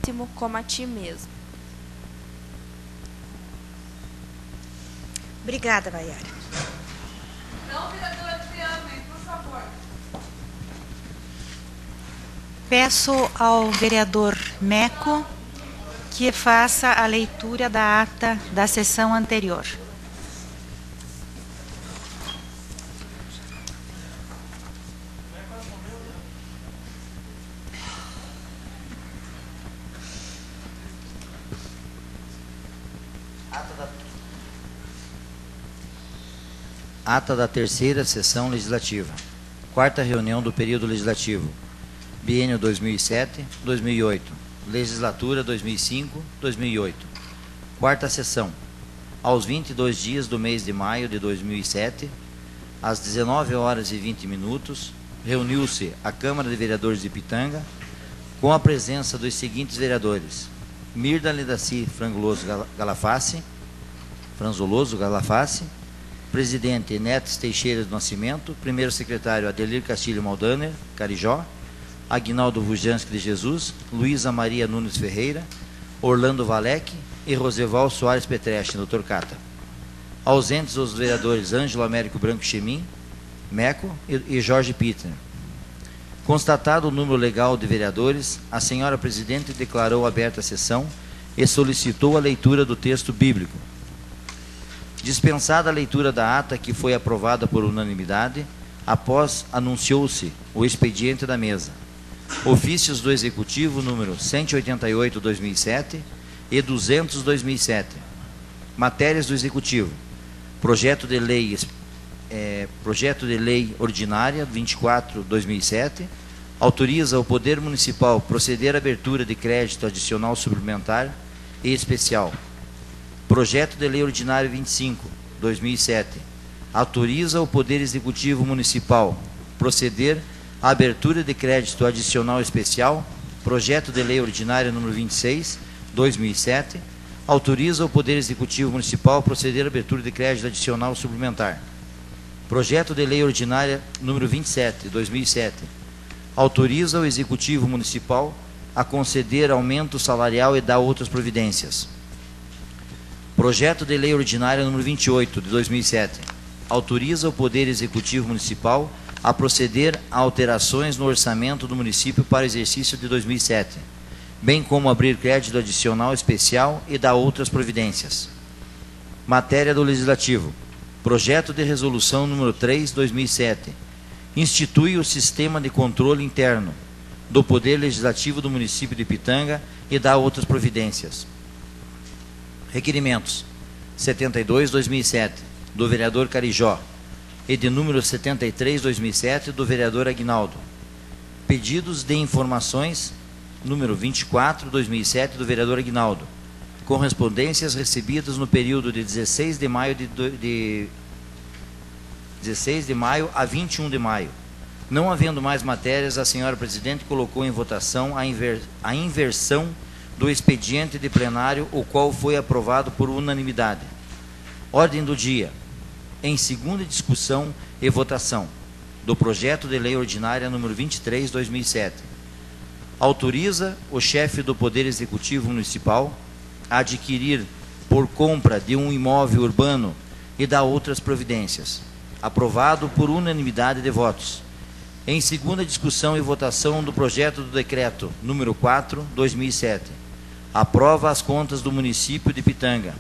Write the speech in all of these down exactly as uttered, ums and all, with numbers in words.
próximo como a ti mesmo. Obrigada, Maiara. Então, vereadora Adriana, por favor. Peço ao vereador Meco que faça a leitura da ata da sessão anterior. Ata da terceira sessão legislativa. Quarta reunião do período legislativo. Biênio dois mil e sete a dois mil e oito. Legislatura dois mil e cinco a dois mil e oito. Quarta sessão. Aos vinte e dois dias do mês de maio de dois mil e sete, às dezenove horas e vinte minutos, reuniu-se a Câmara de Vereadores de Pitanga com a presença dos seguintes vereadores: Mirda Ledaci Frangoloso Galaface, Franzoloso Galaface, presidente Netes Teixeira do Nascimento, primeiro secretário Adelir Castilho Maldaner, Carijó, Aguinaldo Vujanski de Jesus, Luísa Maria Nunes Ferreira, Orlando Valec e Roseval Soares Petreche, doutor Cata. Ausentes os vereadores Ângelo Américo Branco Chemin, Meco e, e Jorge Pittner. Constatado o número legal de vereadores, a senhora presidente declarou aberta a sessão e solicitou a leitura do texto bíblico. Dispensada a leitura da ata que foi aprovada por unanimidade, após anunciou-se o expediente da mesa. Ofícios do Executivo número cento e oitenta e oito, dois mil e sete e duzentos, dois mil e sete. Matérias do Executivo. Projeto de lei, é, projeto de lei ordinária vinte e quatro, dois mil e sete, autoriza o Poder Municipal proceder à abertura de crédito adicional suplementar e especial. Projeto de lei ordinário vinte e cinco, dois mil e sete, autoriza o Poder Executivo Municipal proceder à abertura de crédito adicional especial. Projeto de lei ordinário número vinte e seis, dois mil e sete, autoriza o Poder Executivo Municipal proceder à abertura de crédito adicional suplementar. Projeto de lei ordinária número vinte e sete, dois mil e sete, autoriza o Executivo Municipal a conceder aumento salarial e dar outras providências. Projeto de lei ordinária número vinte e oito, de dois mil e sete, autoriza o Poder Executivo Municipal a proceder a alterações no orçamento do município para o exercício de dois mil e sete, bem como abrir crédito adicional especial e dar outras providências. Matéria do Legislativo. Projeto de resolução número três, dois mil e sete, institui o sistema de controle interno do Poder Legislativo do município de Pitanga e dá outras providências. Requerimentos setenta e dois, dois mil e sete, do vereador Carijó, e de número setenta e três, dois mil e sete, do vereador Aguinaldo. Pedidos de informações, número vinte e quatro, dois mil e sete, do vereador Aguinaldo. Correspondências recebidas no período de dezesseis de maio de, de dezesseis de maio a vinte e um de maio. Não havendo mais matérias, a senhora presidente colocou em votação a, inver, a inversão do expediente de plenário, o qual foi aprovado por unanimidade. Ordem do dia. Em segunda discussão e votação do projeto de lei ordinária número vinte e três, dois mil e sete. Autoriza o chefe do Poder Executivo Municipal a adquirir por compra de um imóvel urbano e dá outras providências. Aprovado por unanimidade de votos. Em segunda discussão e votação do projeto do decreto número quatro, dois mil e sete. Aprova as contas do município de Pitanga,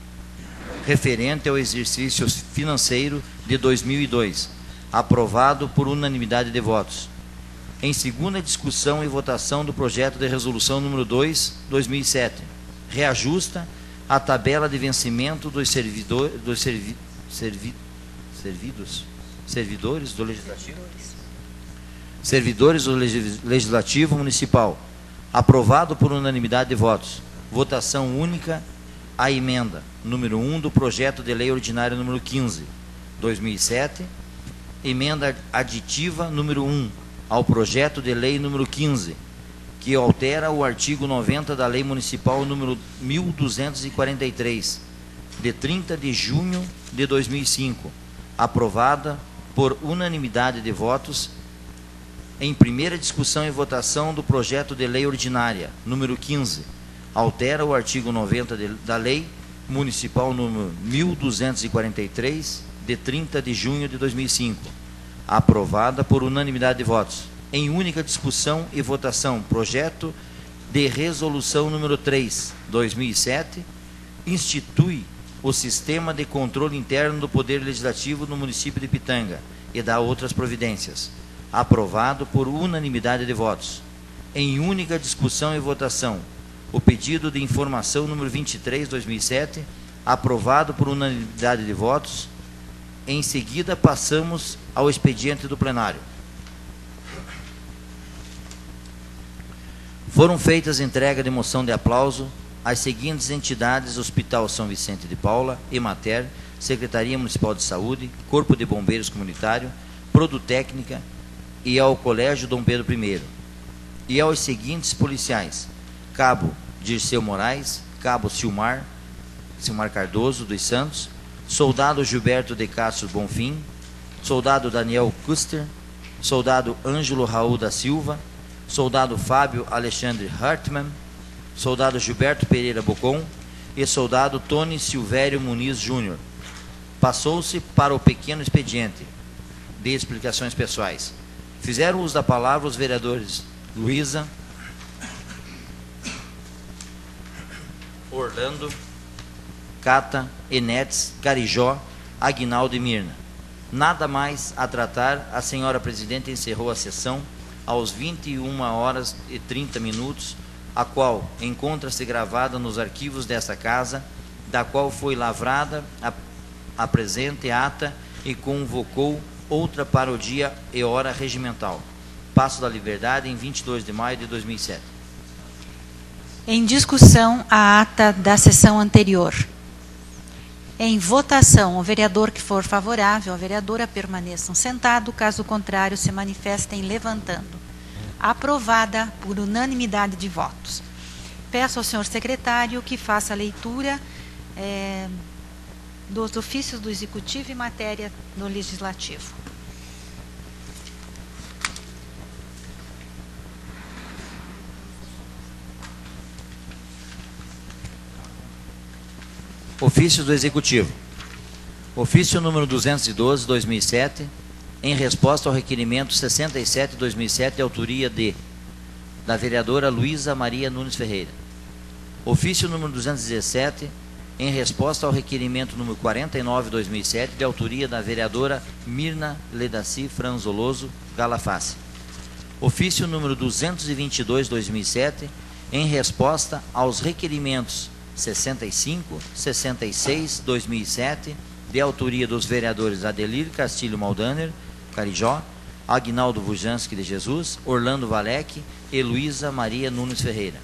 referente ao exercício financeiro de dois mil e dois, aprovado por unanimidade de votos. Em segunda discussão e votação do projeto de resolução número dois, dois mil e sete, reajusta a tabela de vencimento dos, servidor, dos servi, servi, servidos, servidores do Legislativo. Servidores do Legislativo Municipal, aprovado por unanimidade de votos. Votação única a emenda número um do projeto de lei ordinário número quinze, dois mil e sete, emenda aditiva número um ao projeto de lei número quinze, que altera o artigo noventa da Lei Municipal número mil duzentos e quarenta e três, de trinta de junho de dois mil e cinco, aprovada por unanimidade de votos Em primeira discussão e votação do projeto de lei ordinária, número quinze, altera o artigo noventa de, da Lei Municipal número mil duzentos e quarenta e três, de trinta de junho de dois mil e cinco, aprovada por unanimidade de votos. Em única discussão e votação, projeto de resolução número três, dois mil e sete, institui o sistema de controle interno do Poder Legislativo no município de Pitanga e dá outras providências, aprovado por unanimidade de votos. Em única discussão e votação, o pedido de informação número vinte e três, dois mil e sete, aprovado por unanimidade de votos. Em seguida, passamos ao expediente do plenário. Foram feitas entrega de moção de aplauso às seguintes entidades: Hospital São Vicente de Paula, Emater, Secretaria Municipal de Saúde, Corpo de Bombeiros Comunitário, Produtécnica e ao Colégio Dom Pedro primeiro. E aos seguintes policiais: Cabo Dirceu Moraes, Cabo Silmar, Silmar Cardoso dos Santos, Soldado Gilberto de Castro Bonfim, Soldado Daniel Custer, Soldado Ângelo Raul da Silva, Soldado Fábio Alexandre Hartmann, Soldado Gilberto Pereira Bocon e Soldado Tony Silvério Muniz Júnior. Passou-se para o pequeno expediente de explicações pessoais. Fizeram uso da palavra os vereadores Luísa, Orlando, Cata, Enetes, Carijó, Aguinaldo e Mirna. Nada mais a tratar, a senhora presidente encerrou a sessão aos vinte e uma horas e trinta minutos, a qual encontra-se gravada nos arquivos desta casa, da qual foi lavrada a, a presente ata e convocou outra para o dia e hora regimental. Passo da Liberdade, em vinte e dois de maio de dois mil e sete. Em discussão, a ata da sessão anterior. Em votação, o vereador que for favorável, a vereadora permaneçam sentado, caso contrário, se manifestem levantando. Aprovada por unanimidade de votos. Peço ao senhor secretário que faça a leitura é, dos ofícios do Executivo em matéria do Legislativo. Ofício do Executivo. Ofício número duzentos e doze, dois mil e sete, em resposta ao requerimento sessenta e sete, dois mil e sete, de autoria de da vereadora Luísa Maria Nunes Ferreira. Ofício número duzentos e dezessete, em resposta ao requerimento número quarenta e nove, dois mil e sete, de autoria da vereadora Mirna Ledaci Franzoloso Galaface. Ofício número duzentos e vinte e dois, dois mil e sete, em resposta aos requerimentos sessenta e cinco, sessenta e seis, dois mil e sete, de autoria dos vereadores Adelir Castilho Maldaner, Carijó, Aguinaldo Vujanski de Jesus, Orlando Valec e Luísa Maria Nunes Ferreira.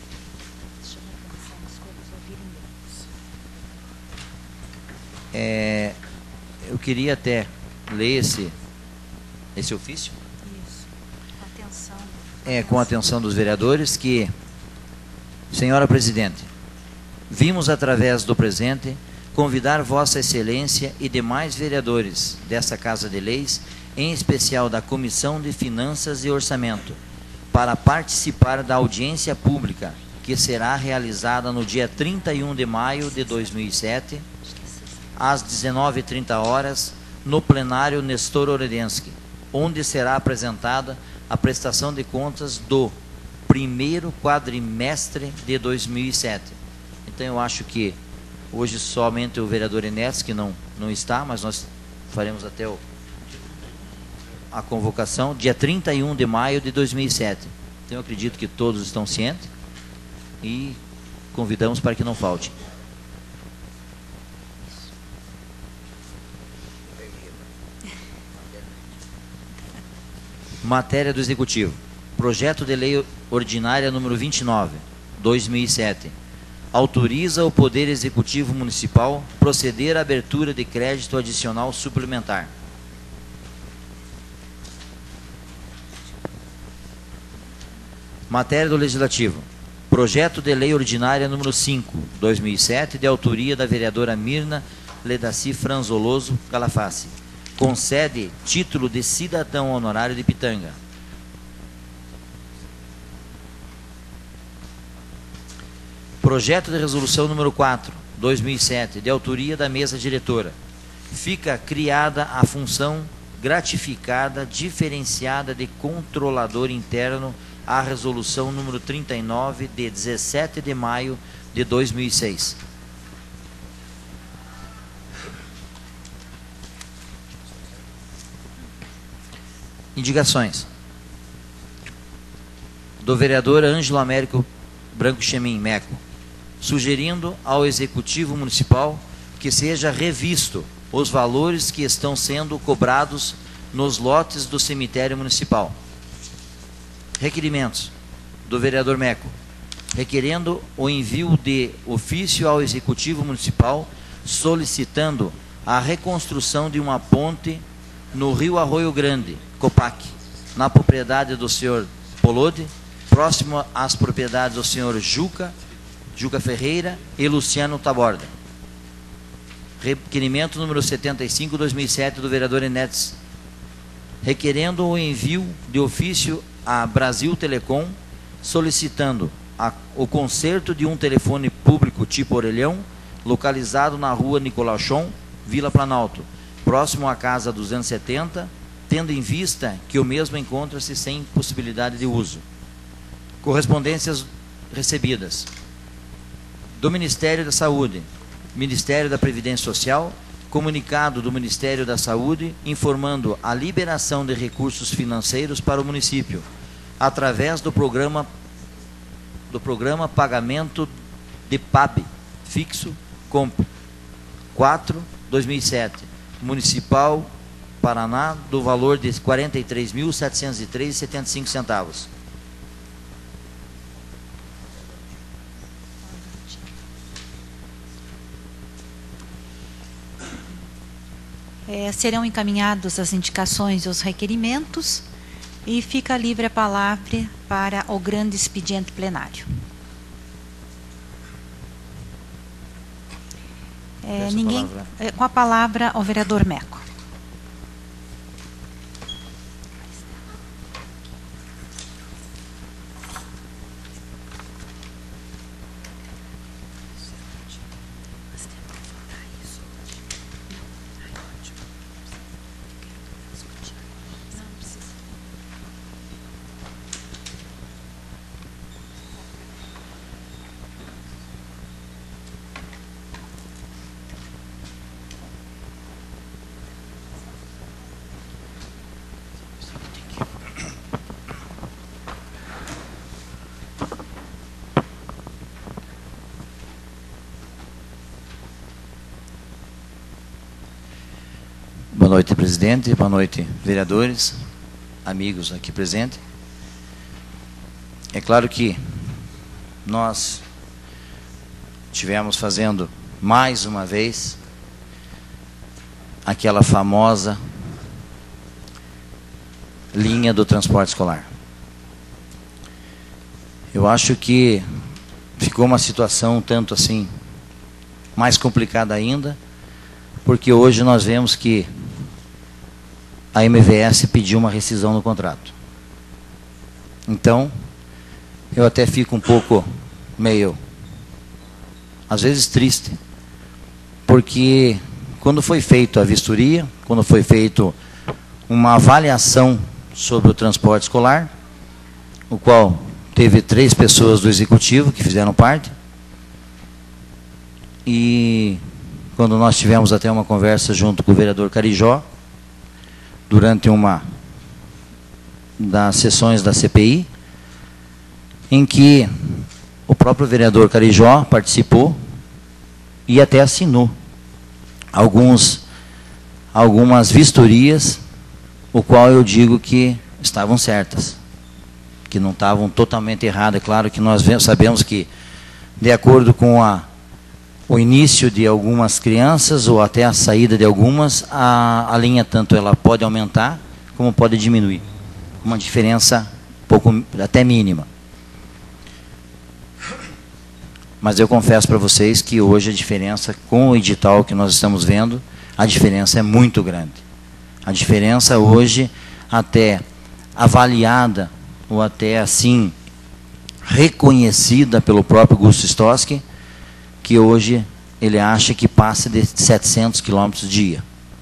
É, eu queria até ler esse, esse ofício. Isso. Atenção. É, com a atenção dos vereadores, que, senhora presidente, vimos através do presente convidar Vossa Excelência e demais vereadores desta Casa de Leis, em especial da Comissão de Finanças e Orçamento, para participar da audiência pública que será realizada no dia trinta e um de maio de dois mil e sete, às dezenove e trinta horas, no plenário Nestor Ordenski, onde será apresentada a prestação de contas do primeiro quadrimestre de dois mil e sete. Então eu acho que hoje somente o vereador Enéas, que não, não está, mas nós faremos até o, a convocação, dia trinta e um de maio de dois mil e sete. Então eu acredito que todos estão cientes e convidamos para que não falte. Matéria do Executivo. Projeto de Lei Ordinária número vinte e nove, dois mil e sete. Autoriza o Poder Executivo Municipal proceder à abertura de crédito adicional suplementar. Matéria do Legislativo. Projeto de Lei Ordinária número cinco, dois mil e sete, de autoria da vereadora Mirna Ledaci Franzoloso Galaface. Concede título de cidadão honorário de Pitanga. Projeto de resolução número quatro, dois mil e sete, de autoria da mesa diretora. Fica criada a função gratificada diferenciada de controlador interno à resolução número trinta e nove, de dezessete de maio de dois mil e seis. Indicações. Do vereador Ângelo Américo Branco Chemin, Meco, sugerindo ao Executivo Municipal que seja revisto os valores que estão sendo cobrados nos lotes do cemitério municipal. Requerimentos do vereador Meco, requerendo o envio de ofício ao Executivo Municipal solicitando a reconstrução de uma ponte no Rio Arroio Grande, Copac, na propriedade do senhor Polode, próximo às propriedades do senhor Juca, Juca Ferreira e Luciano Taborda. Requerimento número setenta e cinco, dois mil e sete, do vereador Enetes, requerendo o envio de ofício à Brasil Telecom, solicitando a, o conserto de um telefone público tipo orelhão, localizado na rua Nicolau Chon, Vila Planalto, próximo à casa duzentos e setenta, tendo em vista que o mesmo encontra-se sem possibilidade de uso. Correspondências recebidas do Ministério da Saúde, Ministério da Previdência Social, comunicado do Ministério da Saúde informando a liberação de recursos financeiros para o município, através do programa, do programa Pagamento de P A B Fixo Comp quatro, dois mil e sete, Municipal Paraná, do valor de quarenta e três mil, setecentos e três reais e setenta e cinco centavos. É, serão encaminhados as indicações e os requerimentos e fica livre a palavra para o grande expediente plenário. É, ninguém, a palavra. É, com a palavra o vereador Meco. Boa noite, presidente. Boa noite, vereadores, amigos aqui presentes. É claro que nós tivemos fazendo mais uma vez aquela famosa linha do transporte escolar. Eu acho que ficou uma situação tanto assim mais complicada ainda, porque hoje nós vemos que a M V S pediu uma rescisão no contrato. Então, eu até fico um pouco meio, às vezes triste, porque quando foi feita a vistoria, quando foi feita uma avaliação sobre o transporte escolar, o qual teve três pessoas do executivo que fizeram parte, e quando nós tivemos até uma conversa junto com o vereador Carijó, durante uma das sessões da C P I, em que o próprio vereador Carijó participou e até assinou alguns, algumas vistorias, o qual eu digo que estavam certas, que não estavam totalmente erradas. É claro que nós sabemos que, de acordo com a o início de algumas crianças ou até a saída de algumas, a, a linha tanto ela pode aumentar como pode diminuir. Uma diferença pouco, até mínima. Mas eu confesso para vocês que hoje a diferença, com o edital que nós estamos vendo, a diferença é muito grande. A diferença hoje, até avaliada, ou até assim, reconhecida pelo próprio Gusto Stoski, que hoje ele acha que passa de setecentos quilômetros dia.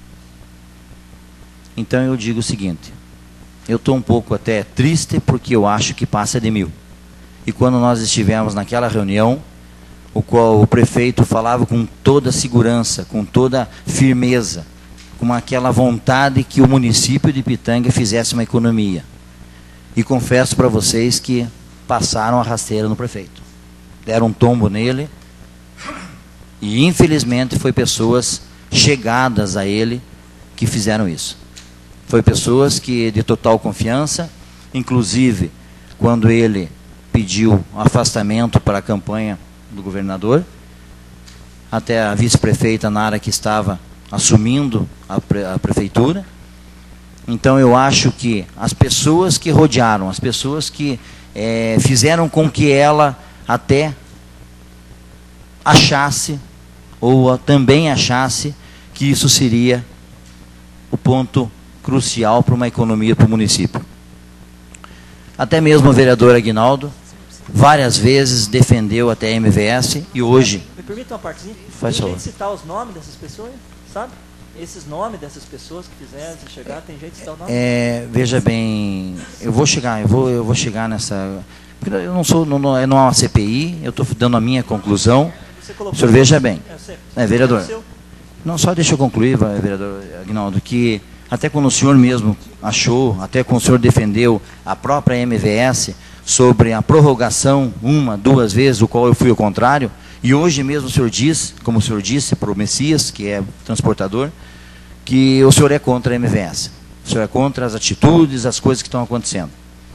Então eu digo o seguinte, eu estou um pouco até triste porque eu acho que passa de mil. E quando nós estivemos naquela reunião, o qual o prefeito falava com toda segurança, com toda firmeza, com aquela vontade que o município de Pitanga fizesse uma economia. E confesso para vocês que passaram a rasteira no prefeito. Deram um tombo nele e infelizmente foi pessoas chegadas a ele que fizeram isso. Foi pessoas que de total confiança, inclusive quando ele pediu afastamento para a campanha do governador, até a vice-prefeita Nara que estava assumindo a, pre a prefeitura. Então eu acho que as pessoas que rodearam, as pessoas que é, fizeram com que ela até achasse, ou também achasse, que isso seria o ponto crucial para uma economia para o município. Até mesmo o vereador Aguinaldo várias vezes defendeu até a M V S e hoje... Me permita uma partezinha? Faz tem favor. Gente citar os nomes dessas pessoas, sabe? Esses nomes dessas pessoas que fizeram se chegar, tem gente que citar o nome? É, veja bem, eu vou chegar, eu vou, eu vou chegar nessa... Porque eu não sou, não, não é uma C P I, eu estou dando a minha conclusão. Você colocou, o senhor veja bem. É, é vereador. Seu. Não, só deixa eu concluir, vereador Aguinaldo, que até quando o senhor mesmo achou, até quando o senhor defendeu a própria M V S sobre a prorrogação uma, duas vezes, o qual eu fui ao contrário, e hoje mesmo o senhor diz, como o senhor disse para o Messias, que é transportador, que o senhor é contra a M V S. O senhor é contra as atitudes, as coisas que estão acontecendo.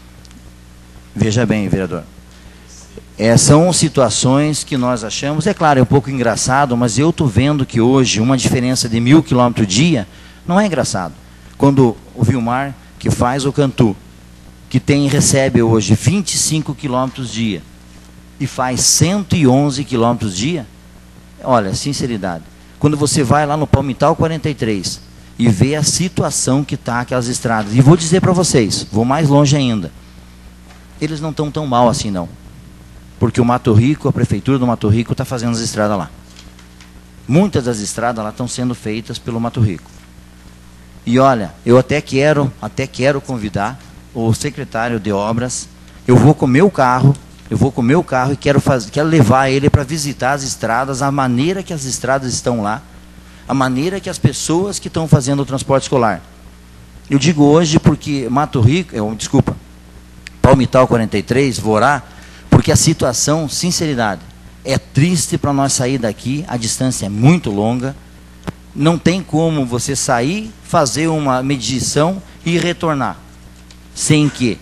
Veja bem, vereador. É, são situações que nós achamos, é claro, é um pouco engraçado, mas eu estou vendo que hoje uma diferença de mil quilômetros dia não é engraçado. Quando o Vilmar, que faz o Cantu, que tem recebe hoje vinte e cinco quilômetros dia e faz cento e onze quilômetros dia, olha, sinceridade, quando você vai lá no Palmital quarenta e três e vê a situação que está aquelas estradas, e vou dizer para vocês, vou mais longe ainda, eles não estão tão mal assim não, porque o Mato Rico, a prefeitura do Mato Rico está fazendo as estradas lá. Muitas das estradas lá estão sendo feitas pelo Mato Rico. E olha, eu até quero, até quero convidar o secretário de obras, eu vou com o meu carro, eu vou com o meu carro e quero, fazer, quero levar ele para visitar as estradas, a maneira que as estradas estão lá, a maneira que as pessoas que estão fazendo o transporte escolar. Eu digo hoje porque Mato Rico, eu, desculpa, Palmital quarenta e três, Vorá, porque a situação, sinceridade, é triste para nós sair daqui, a distância é muito longa, não tem como você sair, fazer uma medição e retornar, sem que,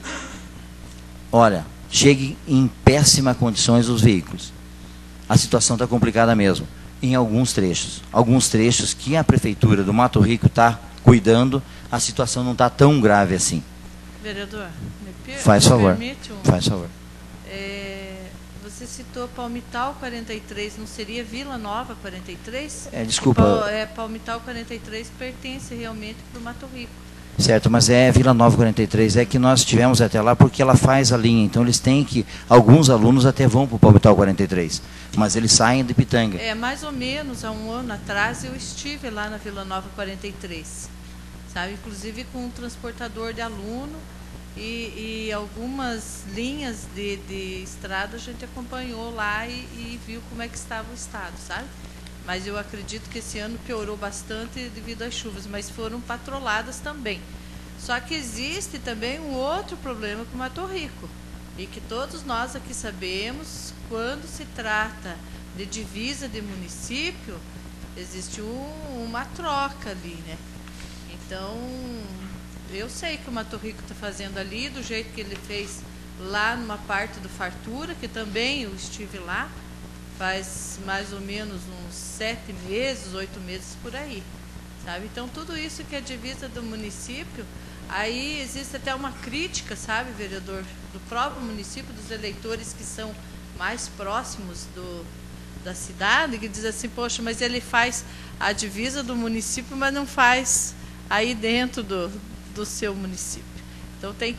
olha, chegue em péssimas condições os veículos. A situação está complicada mesmo, em alguns trechos. Alguns trechos que a prefeitura do Mato Rico está cuidando, a situação não está tão grave assim. Vereador, me per Faz me favor. permite um... Faz favor. É, você citou Palmital quarenta e três, não seria Vila Nova quarenta e três? É, desculpa. Pal, é, Palmital quarenta e três pertence realmente para o Mato Rico. Certo, mas é Vila Nova quarenta e três, é que nós tivemos até lá porque ela faz a linha, então eles têm que, alguns alunos até vão para o Palmital quarenta e três, mas eles saem de Pitanga. É, mais ou menos, há um ano atrás, eu estive lá na Vila Nova quarenta e três, sabe, inclusive com um transportador de aluno e, e algumas linhas de, de estrada a gente acompanhou lá e, e viu como é que estava o estado, sabe? Mas eu acredito que esse ano piorou bastante devido às chuvas, mas foram patroladas também. Só que existe também um outro problema com o Mato Rico, e que todos nós aqui sabemos, quando se trata de divisa de município, existe um, uma troca ali, né? Então, eu sei que o Mato Rico está fazendo ali, do jeito que ele fez lá numa parte do Fartura, que também eu estive lá, faz mais ou menos uns sete meses, oito meses por aí, sabe? Então, tudo isso que é divisa do município, aí existe até uma crítica, sabe, vereador, do próprio município, dos eleitores que são mais próximos do, da cidade, que diz assim, poxa, mas ele faz a divisa do município, mas não faz aí dentro do, do seu município. Então, tem que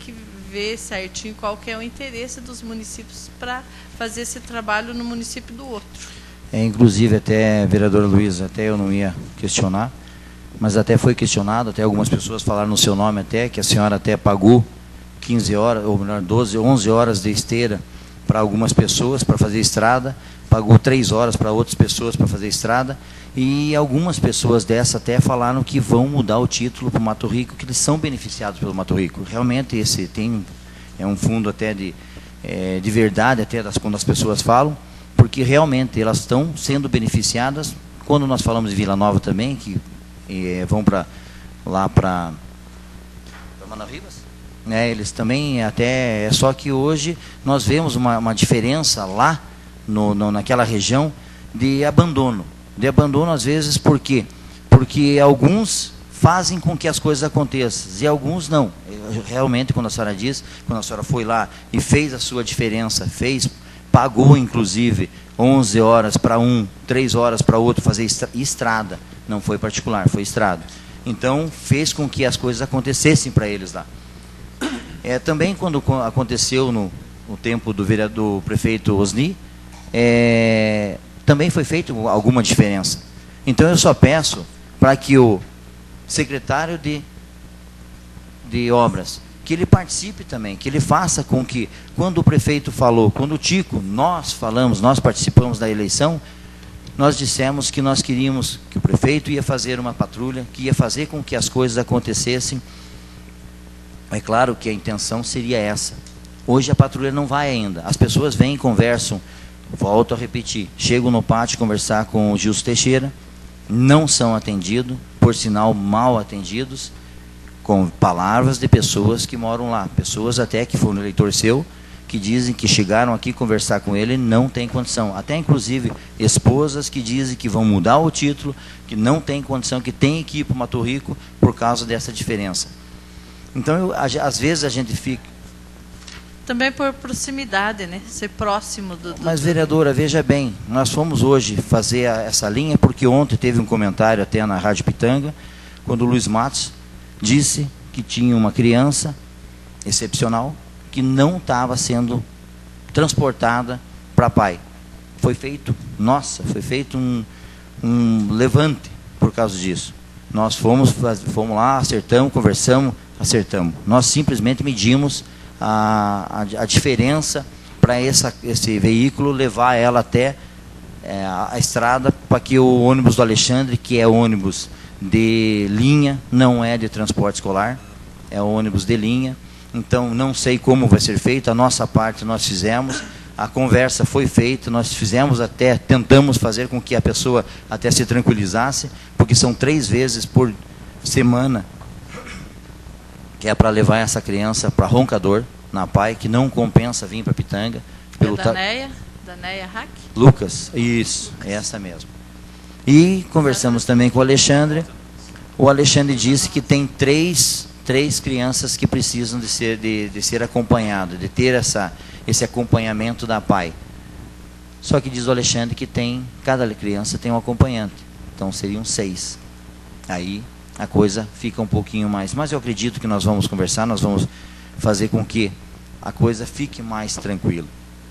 ver certinho qual que é o interesse dos municípios para fazer esse trabalho no município do outro. É, inclusive, até, vereadora Luísa, até eu não ia questionar, mas até foi questionado, até algumas pessoas falaram no seu nome até, que a senhora até pagou quinze horas, ou melhor, doze, onze horas de esteira para algumas pessoas para fazer estrada, pagou três horas para outras pessoas para fazer estrada, e algumas pessoas dessa até falaram que vão mudar o título para o Mato Rico, que eles são beneficiados pelo Mato Rico. Realmente esse tem é um fundo até de, é, de verdade, até das, quando as pessoas falam, porque realmente elas estão sendo beneficiadas. Quando nós falamos de Vila Nova também, que é, vão para lá para Manaus, né, eles também até, é só que hoje nós vemos uma, uma diferença lá no, no, naquela região de abandono. De abandono às vezes por quê? Porque alguns fazem com que as coisas aconteçam e alguns não. Realmente, quando a senhora diz, quando a senhora foi lá e fez a sua diferença, fez, pagou inclusive onze horas para um, três horas para outro fazer estrada, não foi particular, foi estrada. Então fez com que as coisas acontecessem para eles lá. É, também quando aconteceu no, no tempo do, vereador, do prefeito Osni, é, também foi feita alguma diferença. Então eu só peço para que o secretário de, de obras, que ele participe também, que ele faça com que, quando o prefeito falou, quando o Tico, nós falamos, nós participamos da eleição, nós dissemos que nós queríamos que o prefeito ia fazer uma patrulha, que ia fazer com que as coisas acontecessem. É claro que a intenção seria essa. Hoje a patrulha não vai ainda. As pessoas vêm e conversam, volto a repetir, chegam no pátio conversar com o Gilson Teixeira, não são atendidos, por sinal mal atendidos, com palavras de pessoas que moram lá, pessoas até que foram eleitor seu, que dizem que chegaram aqui conversar com ele, não tem condição. Até inclusive esposas que dizem que vão mudar o título, que não tem condição, que tem que ir para o Mato Rico por causa dessa diferença. Então, eu, às vezes a gente fica... Também por proximidade, né? Ser próximo do... do Mas, vereadora, veja bem, nós fomos hoje fazer a, essa linha, porque ontem teve um comentário até na Rádio Pitanga, quando o Luiz Matos disse que tinha uma criança excepcional que não estava sendo transportada para pai. Foi feito, nossa, foi feito um, um levante por causa disso. Nós fomos, fomos lá, acertamos, conversamos, acertamos. Nós simplesmente medimos a, a, a diferença para esse veículo, levar ela até é, a estrada, para que o ônibus do Alexandre, que é ônibus de linha, não é de transporte escolar, é ônibus de linha. Então, não sei como vai ser feito, a nossa parte nós fizemos, a conversa foi feita, nós fizemos até, tentamos fazer com que a pessoa até se tranquilizasse, porque são três vezes por semana que é para levar essa criança para Roncador, na P A I, que não compensa vir para Pitanga. Pelo é Daneia, Daneia Hack? Lucas, isso, é essa mesmo. E conversamos também com o Alexandre. O Alexandre disse que tem três, três crianças que precisam de ser, de, de ser acompanhadas, de ter essa, esse acompanhamento da P A I. Só que diz o Alexandre que tem, cada criança tem um acompanhante. Então seriam seis. Aí a coisa fica um pouquinho mais. Mas eu acredito que nós vamos conversar, nós vamos fazer com que a coisa fique mais tranquila.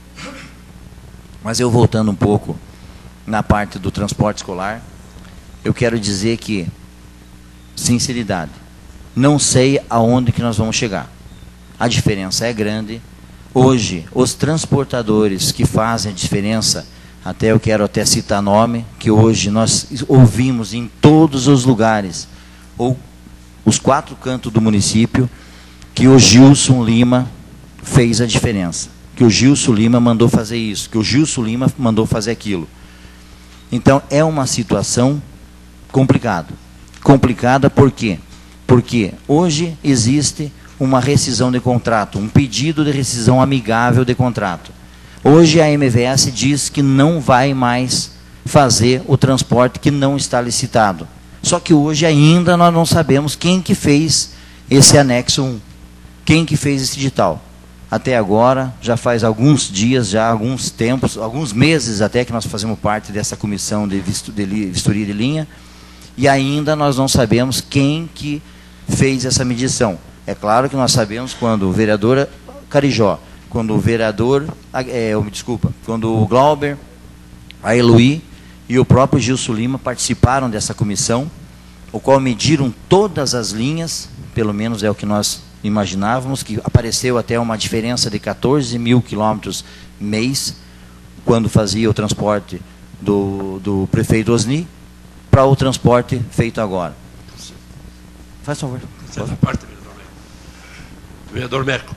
Mas eu voltando um pouco na parte do transporte escolar, eu quero dizer que, sinceridade, não sei aonde que nós vamos chegar. A diferença é grande. Hoje, os transportadores que fazem a diferença, até eu quero até citar nome, que hoje nós ouvimos em todos os lugares, ou os quatro cantos do município, que o Gilson Lima fez a diferença. Que o Gilson Lima mandou fazer isso, que o Gilson Lima mandou fazer aquilo. Então, é uma situação complicada. Complicada por quê? Porque hoje existe uma rescisão de contrato, um pedido de rescisão amigável de contrato. Hoje a M V S diz que não vai mais fazer o transporte que não está licitado. Só que hoje ainda nós não sabemos quem que fez esse anexo um, quem que fez esse edital. Até agora, já faz alguns dias, já alguns tempos, alguns meses até que nós fazemos parte dessa comissão de vistoria de linha, e ainda nós não sabemos quem que fez essa medição. É claro que nós sabemos quando o vereador Carijó, quando o vereador, é, me desculpa, quando o Glauber, a Eloy e o próprio Gilson Lima participaram dessa comissão, o qual mediram todas as linhas, pelo menos é o que nós imaginávamos, que apareceu até uma diferença de quatorze mil quilômetros mês, quando fazia o transporte do, do prefeito Osni, para o transporte feito agora. Faz favor. Certa parte, vereador Meco. Vereador Meco,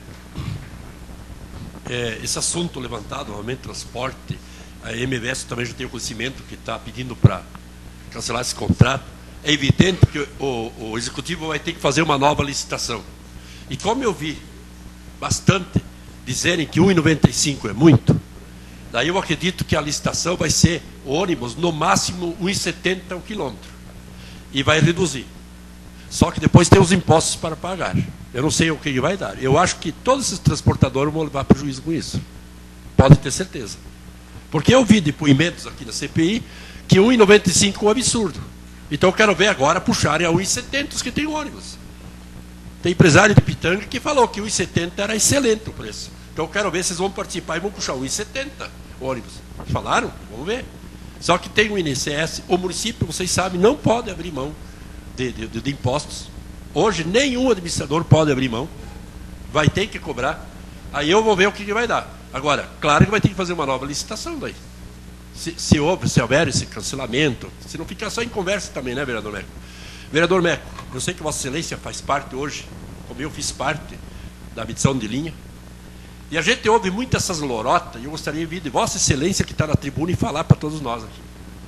é, esse assunto levantado, realmente, transporte, a M V S também já tem o conhecimento que está pedindo para cancelar esse contrato. É evidente que o, o executivo vai ter que fazer uma nova licitação. E como eu vi bastante dizerem que um real e noventa e cinco é muito, daí eu acredito que a licitação vai ser ônibus no máximo um real e setenta o quilômetro. E vai reduzir. Só que depois tem os impostos para pagar. Eu não sei o que vai dar. Eu acho que todos esses transportadores vão levar prejuízo com isso. Pode ter certeza. Porque eu vi depoimentos aqui na C P I que um real e noventa e cinco é um absurdo. Então eu quero ver agora puxarem a um real e setenta os que tem ônibus. Tem empresário de Pitanga que falou que um real e setenta era excelente o preço. Então eu quero ver se vocês vão participar e vão puxar um real e setenta ônibus. Falaram? Vamos ver. Só que tem o I N S S, o município, vocês sabem, não pode abrir mão de, de, de impostos. Hoje nenhum administrador pode abrir mão. Vai ter que cobrar. Aí eu vou ver o que, que vai dar. Agora, claro que vai ter que fazer uma nova licitação daí. Se, se, houve, se houver esse cancelamento, se não ficar só em conversa também, né, vereador Meco? Vereador Meco, eu sei que Vossa Excelência faz parte hoje, como eu fiz parte da medição de linha, e a gente ouve muito essas lorotas, e eu gostaria de vir de Vossa Excelência que está na tribuna e falar para todos nós aqui.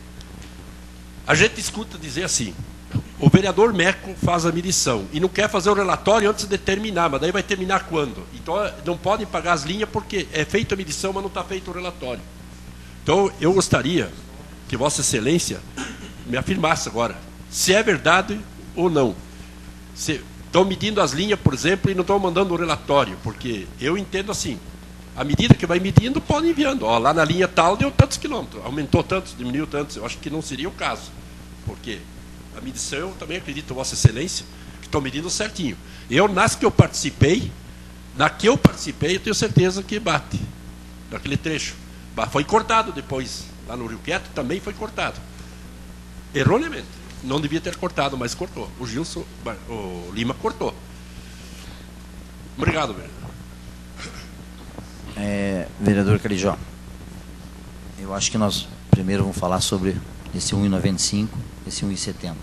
A gente escuta dizer assim, o vereador Meco faz a medição e não quer fazer o relatório antes de terminar, mas daí vai terminar quando? Então não podem pagar as linhas porque é feita a medição, mas não está feito o relatório. Então eu gostaria que Vossa Excelência me afirmasse agora, se é verdade ou não. Se estão medindo as linhas, por exemplo, e não estão mandando o relatório, porque eu entendo assim, à medida que vai medindo, pode enviando. Ó, lá na linha tal deu tantos quilômetros, aumentou tantos, diminuiu tantos. Eu acho que não seria o caso, porque a medição, eu também acredito, Vossa Excelência, que estão medindo certinho. Eu, nas que eu participei, na que eu participei, eu tenho certeza que bate, naquele trecho. Foi cortado depois, lá no Rio Quieto, também foi cortado. Erroneamente. Não devia ter cortado, mas cortou. O Gilson, o Lima cortou. Obrigado, vereador. É, vereador Carijó, eu acho que nós primeiro vamos falar sobre esse um real e noventa e cinco, esse um real e setenta.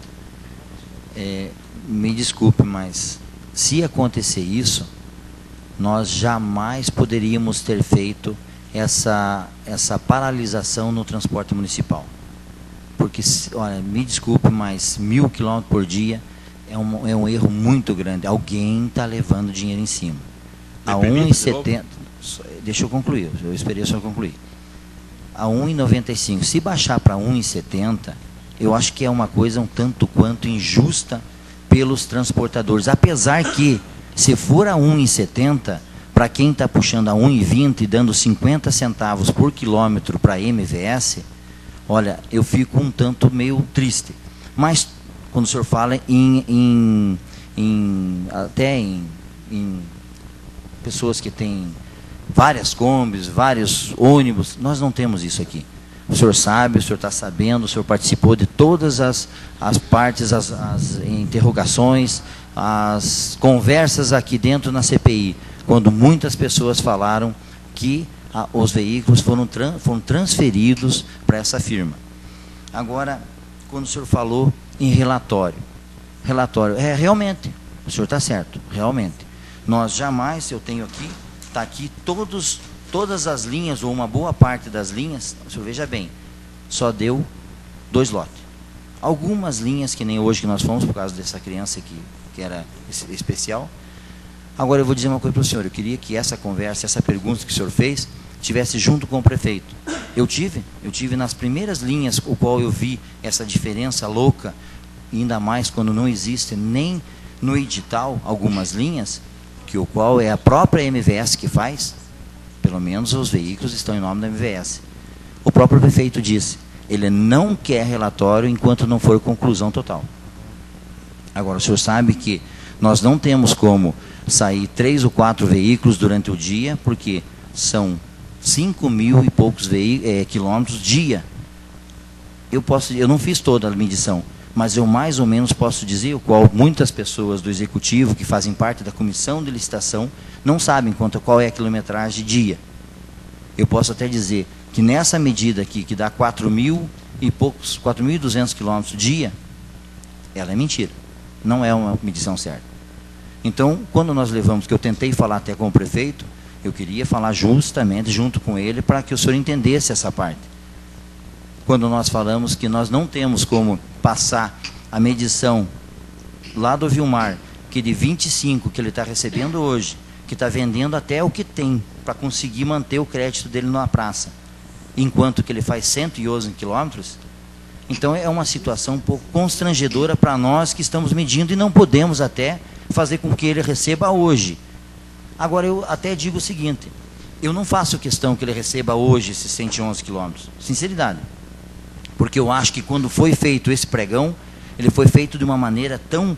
É, me desculpe, mas se acontecer isso, nós jamais poderíamos ter feito essa, essa paralisação no transporte municipal. Porque, olha, me desculpe, mas mil quilômetros por dia é um, é um erro muito grande. Alguém está levando dinheiro em cima. A um real e setenta, deixa eu concluir, eu esperei só concluir. A um real e noventa e cinco, se baixar para um real e setenta, eu acho que é uma coisa um tanto quanto injusta pelos transportadores. Apesar que, se for a um real e setenta, para quem está puxando a um real e vinte e dando cinquenta centavos por quilômetro para a M V S, olha, eu fico um tanto meio triste. Mas, quando o senhor fala em, em, em até em, em pessoas que têm várias combis, vários ônibus, nós não temos isso aqui. O senhor sabe, o senhor está sabendo, o senhor participou de todas as, as partes, as, as interrogações, as conversas aqui dentro na C P I, quando muitas pessoas falaram que a, os veículos foram, tran, foram transferidos para essa firma. Agora, quando o senhor falou em relatório, relatório, é realmente, o senhor está certo, realmente. Nós jamais, eu tenho aqui, está aqui todos, todas as linhas, ou uma boa parte das linhas, o senhor veja bem, só deu dois lotes. Algumas linhas, que nem hoje que nós fomos, por causa dessa criança que, que era especial. Agora eu vou dizer uma coisa para o senhor, eu queria que essa conversa, essa pergunta que o senhor fez, tivesse junto com o prefeito. Eu tive, eu tive nas primeiras linhas, o qual eu vi essa diferença louca, ainda mais quando não existe nem no edital algumas linhas, que o qual é a própria M V S que faz, pelo menos os veículos estão em nome da M V S. O próprio prefeito disse, ele não quer relatório enquanto não for conclusão total. Agora, o senhor sabe que Nós não temos como sair três ou quatro veículos durante o dia, porque são cinco mil e poucos é, quilômetros dia. Eu, posso, eu não fiz toda a medição, mas eu mais ou menos posso dizer, o qual muitas pessoas do Executivo, que fazem parte da comissão de licitação, não sabem quanto, qual é a quilometragem dia. Eu posso até dizer que nessa medida aqui, que dá quatro mil e poucos, quatro mil e duzentos quilômetros dia, ela é mentira. Não é uma medição certa. Então, quando nós levamos, que eu tentei falar até com o prefeito, eu queria falar justamente junto com ele para que o senhor entendesse essa parte. Quando nós falamos que nós não temos como passar a medição lá do Vilmar, que de vinte e cinco que ele está recebendo hoje, que está vendendo até o que tem, para conseguir manter o crédito dele na praça, enquanto que ele faz cento e onze quilômetros, então é uma situação um pouco constrangedora para nós que estamos medindo e não podemos até fazer com que ele receba hoje. Agora, eu até digo o seguinte, eu não faço questão que ele receba hoje esses cento e onze quilômetros, sinceridade. Porque eu acho que quando foi feito esse pregão, ele foi feito de uma maneira tão,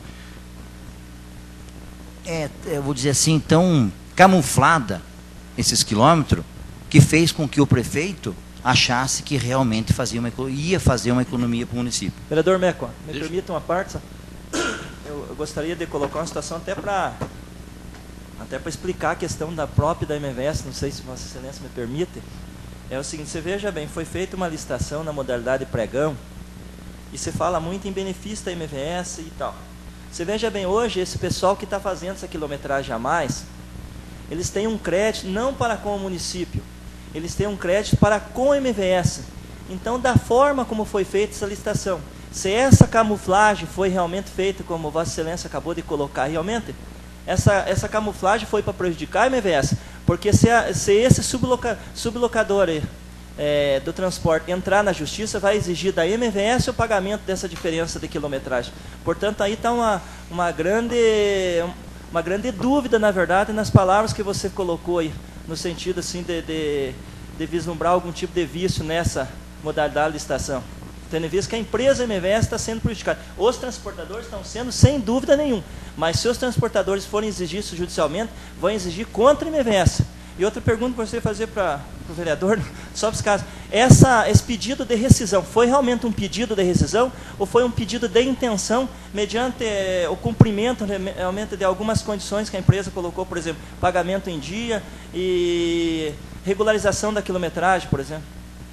é, eu vou dizer assim, tão camuflada, esses quilômetros, que fez com que o prefeito achasse que realmente fazia uma, ia fazer uma economia para o município. Vereador Meco, me Deixa. permita uma parte? Eu, eu gostaria de colocar uma situação até para até para explicar a questão da própria da M V S, não sei se Vossa Excelência me permite. É o seguinte, você veja bem, foi feita uma licitação na modalidade pregão, e se fala muito em benefício da M V S e tal. Você veja bem, hoje, esse pessoal que está fazendo essa quilometragem a mais, eles têm um crédito não para com o município, eles têm um crédito para com a M V S. Então, da forma como foi feita essa licitação, se essa camuflagem foi realmente feita, como Vossa Excelência acabou de colocar, realmente, essa, essa camuflagem foi para prejudicar a M V S, porque se, a, se esse subloca, sublocador é, do transporte entrar na justiça, vai exigir da M V S o pagamento dessa diferença de quilometragem. Portanto, aí está uma, uma, grande, uma grande dúvida, na verdade, nas palavras que você colocou aí, no sentido assim, de, de, de vislumbrar algum tipo de vício nessa modalidade de licitação. Tendo em vista que a empresa M V S está sendo prejudicada. Os transportadores estão sendo, sem dúvida nenhuma. Mas se os transportadores forem exigir isso judicialmente, vão exigir contra a M V S. E outra pergunta para você fazer para o vereador, só para esse caso. Essa, esse pedido de rescisão, foi realmente um pedido de rescisão ou foi um pedido de intenção mediante eh, o cumprimento realmente de algumas condições que a empresa colocou, por exemplo, pagamento em dia e regularização da quilometragem, por exemplo?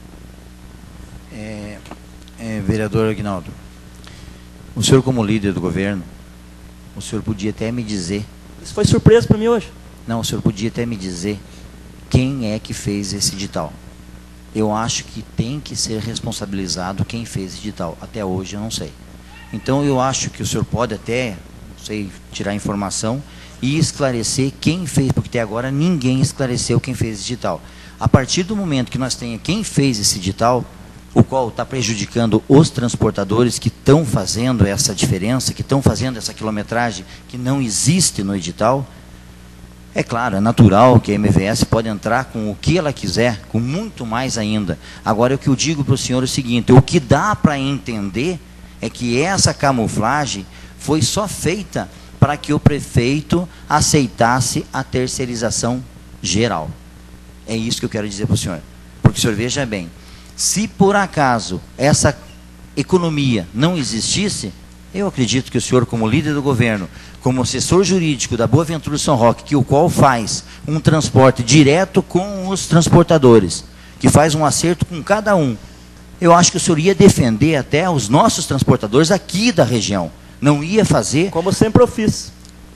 É... É, vereador Aguinaldo, o senhor como líder do governo, o senhor podia até me dizer... Isso foi surpresa para mim hoje. Não, o senhor podia até me dizer quem é que fez esse edital. Eu acho que tem que ser responsabilizado quem fez esse edital. Até hoje eu não sei. Então eu acho que o senhor pode até, não sei, tirar informação e esclarecer quem fez, porque até agora ninguém esclareceu quem fez esse edital. A partir do momento que nós tenhamos quem fez esse edital, o qual está prejudicando os transportadores que estão fazendo essa diferença, que estão fazendo essa quilometragem que não existe no edital, é claro, é natural que a M V S pode entrar com o que ela quiser, com muito mais ainda. Agora, o que eu digo para o senhor é o seguinte, o que dá para entender é que essa camuflagem foi só feita para que o prefeito aceitasse a terceirização geral. É isso que eu quero dizer para o senhor. Porque o senhor veja bem, se por acaso essa economia não existisse, eu acredito que o senhor, como líder do governo, como assessor jurídico da Boa Ventura São Roque, que o qual faz um transporte direto com os transportadores, que faz um acerto com cada um, eu acho que o senhor ia defender até os nossos transportadores aqui da região. Não ia fazer... Como sempre eu fiz.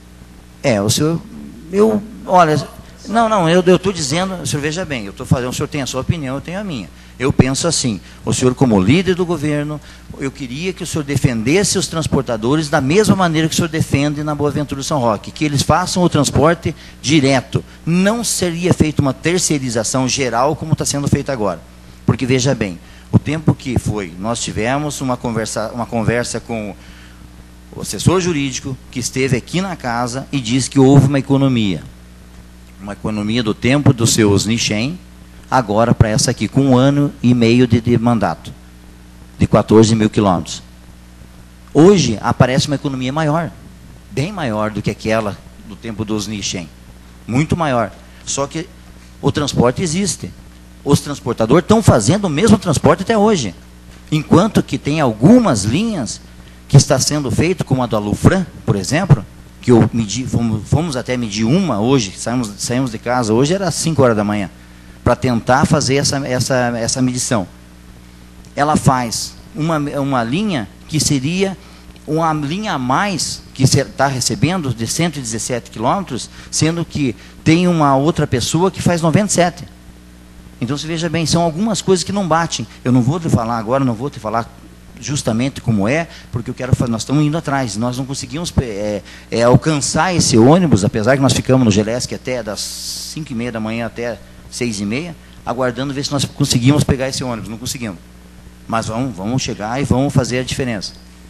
É, o senhor... Eu, olha... Não, não, eu estou dizendo, o senhor veja bem, eu estou fazendo, o senhor tem a sua opinião, eu tenho a minha. Eu penso assim, o senhor como líder do governo, eu queria que o senhor defendesse os transportadores da mesma maneira que o senhor defende na Boa Ventura São Roque, que eles façam o transporte direto. Não seria feita uma terceirização geral como está sendo feito agora. Porque veja bem, o tempo que foi, nós tivemos uma conversa, uma conversa com o assessor jurídico que esteve aqui na casa e disse que houve uma economia. Uma economia do tempo dos seus Nichem, agora para essa aqui, com um ano e meio de, de mandato, de quatorze mil quilômetros. Hoje aparece uma economia maior, bem maior do que aquela do tempo dos Nishen. Muito maior. Só que o transporte existe. Os transportadores estão fazendo o mesmo transporte até hoje. Enquanto que tem algumas linhas que está sendo feito, como a do Alufran, por exemplo, que eu medi, fomos, fomos até medir uma hoje, saímos, saímos de casa hoje, era às cinco horas da manhã, para tentar fazer essa, essa, essa medição. Ela faz uma, uma linha que seria uma linha a mais que está recebendo de cento e dezessete quilômetros, sendo que tem uma outra pessoa que faz noventa e sete. Então, você veja bem, são algumas coisas que não batem. Eu não vou te falar agora, não vou te falar justamente como é, porque eu quero, nós estamos indo atrás, nós não conseguimos é, é, alcançar esse ônibus, apesar que nós ficamos no Gelesc até das cinco e meia da manhã até seis e meia, aguardando ver se nós conseguimos pegar esse ônibus, não conseguimos. Mas vamos, vamos chegar e vamos fazer a diferença.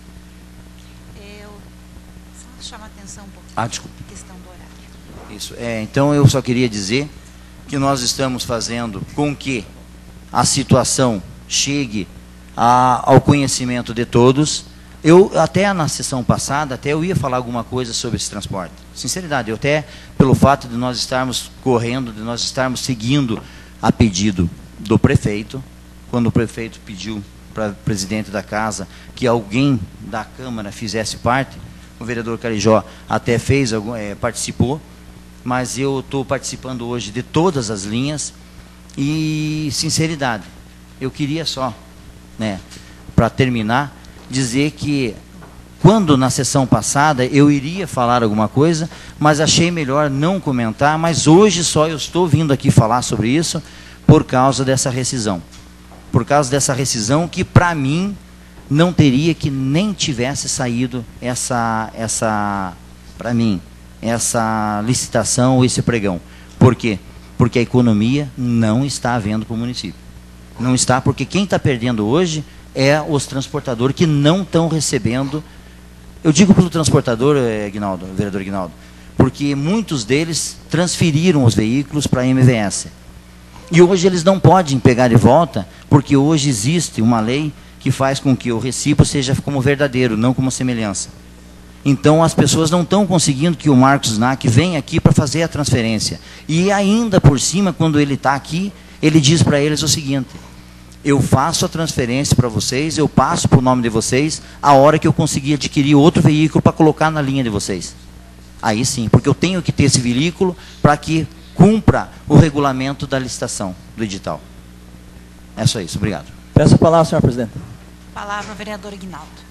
Eu só chamo a atenção um pouquinho. Ah, desculpa. Questão do horário. Isso, é, então eu só queria dizer que nós estamos fazendo com que a situação chegue a, ao conhecimento de todos. Eu, até na sessão passada, até eu ia falar alguma coisa sobre esse transporte. Sinceridade, eu até, pelo fato de nós estarmos correndo, de nós estarmos seguindo a pedido do prefeito, quando o prefeito pediu para o presidente da casa que alguém da Câmara fizesse parte, o vereador Carijó até fez, é, participou, mas eu estou participando hoje de todas as linhas e, sinceridade, eu queria só, né, para terminar, dizer que quando na sessão passada eu iria falar alguma coisa, mas achei melhor não comentar, mas hoje só eu estou vindo aqui falar sobre isso por causa dessa rescisão. Por causa dessa rescisão que, para mim, não teria que nem tivesse saído essa, essa para mim, essa licitação ou esse pregão. Por quê? Porque a economia não está havendo para o município. Não está, porque quem está perdendo hoje é os transportadores que não estão recebendo. Eu digo pelo transportador, Aguinaldo, vereador Aguinaldo, porque muitos deles transferiram os veículos para a M V S. E hoje eles não podem pegar de volta, porque hoje existe uma lei que faz com que o recibo seja como verdadeiro, não como semelhança. Então, as pessoas não estão conseguindo que o Marcos Snack venha aqui para fazer a transferência. E ainda por cima, quando ele está aqui, ele diz para eles o seguinte: eu faço a transferência para vocês, eu passo para o nome de vocês, a hora que eu conseguir adquirir outro veículo para colocar na linha de vocês. Aí sim, porque eu tenho que ter esse veículo para que cumpra o regulamento da licitação, do edital. É só isso, obrigado. Peço a palavra, senhor presidente. Palavra ao vereador Aguinaldo.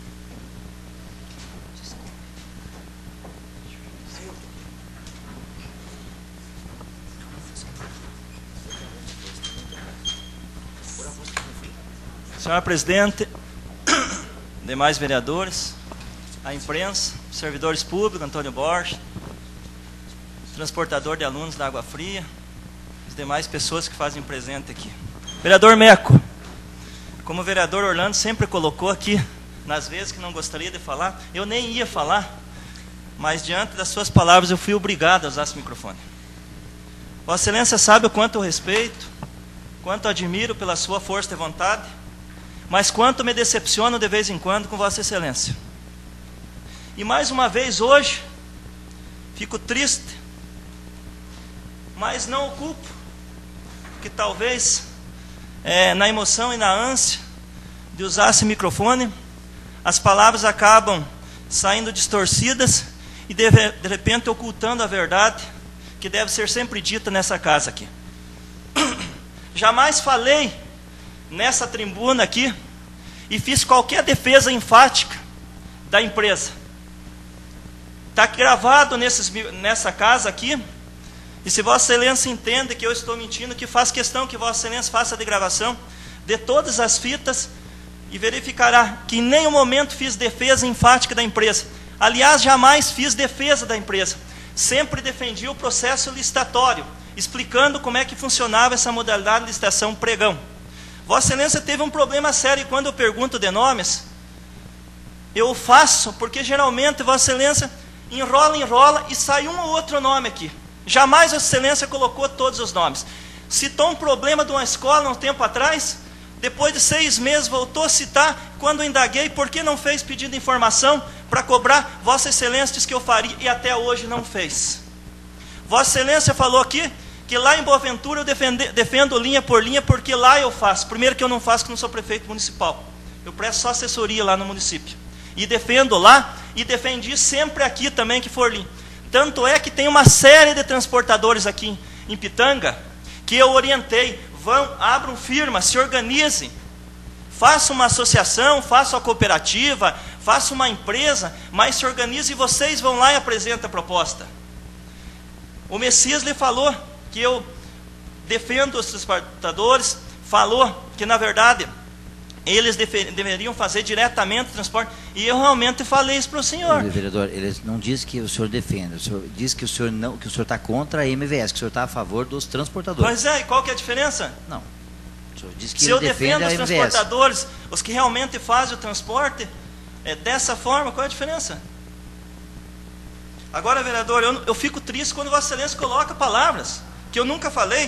Senhor presidente, demais vereadores, a imprensa, servidores públicos, Antônio Borges, transportador de alunos da Água Fria, as demais pessoas que fazem presente aqui. Vereador Meco, como o vereador Orlando sempre colocou aqui, nas vezes que não gostaria de falar, eu nem ia falar, mas diante das suas palavras eu fui obrigado a usar esse microfone. Vossa Excelência sabe o quanto eu respeito, quanto admiro pela sua força de vontade, mas quanto me decepciono de vez em quando com Vossa Excelência. E mais uma vez hoje, fico triste, mas não oculpo, que talvez é, na emoção e na ânsia de usar esse microfone, as palavras acabam saindo distorcidas e de, de repente ocultando a verdade que deve ser sempre dita nessa casa aqui. Jamais falei nessa tribuna aqui e fiz qualquer defesa enfática da empresa. Está gravado nesses, nessa casa aqui, e se Vossa Excelência entende que eu estou mentindo, que faz questão que Vossa Excelência faça a degravação de todas as fitas e verificará que em nenhum momento fiz defesa enfática da empresa. Aliás, jamais fiz defesa da empresa. Sempre defendi o processo licitatório, explicando como é que funcionava essa modalidade de licitação pregão. Vossa Excelência teve um problema sério e quando eu pergunto de nomes, eu faço, porque geralmente Vossa Excelência enrola, enrola e sai um ou outro nome aqui. Jamais Vossa Excelência colocou todos os nomes. Citou um problema de uma escola um tempo atrás, depois de seis meses voltou a citar, quando eu indaguei por que não fez pedido de informação para cobrar, Vossa Excelência disse que eu faria e até hoje não fez. Vossa Excelência falou aqui que lá em Boa Ventura eu defende, defendo linha por linha, porque lá eu faço. Primeiro que eu não faço, que não sou prefeito municipal. Eu presto só assessoria lá no município. E defendo lá, e defendi sempre aqui também que for linha. Tanto é que tem uma série de transportadores aqui em, em Pitanga, que eu orientei, vão, abram firma, se organizem, façam uma associação, façam uma cooperativa, façam uma empresa, mas se organizem e vocês vão lá e apresentam a proposta. O Messias lhe falou que eu defendo os transportadores, falou que na verdade eles deve, deveriam fazer diretamente o transporte, e eu realmente falei isso para o senhor. Vereador, ele não diz que o senhor defende, o senhor diz que o senhor não, que o senhor está contra a M V S, que o senhor está a favor dos transportadores. Pois é, e qual que é a diferença? Não. O senhor diz que Se ele eu defende defendo a os M V S. transportadores, os que realmente fazem o transporte, é, dessa forma, qual é a diferença? Agora, vereador, eu, eu fico triste quando Vossa Excelência coloca palavras que eu nunca falei.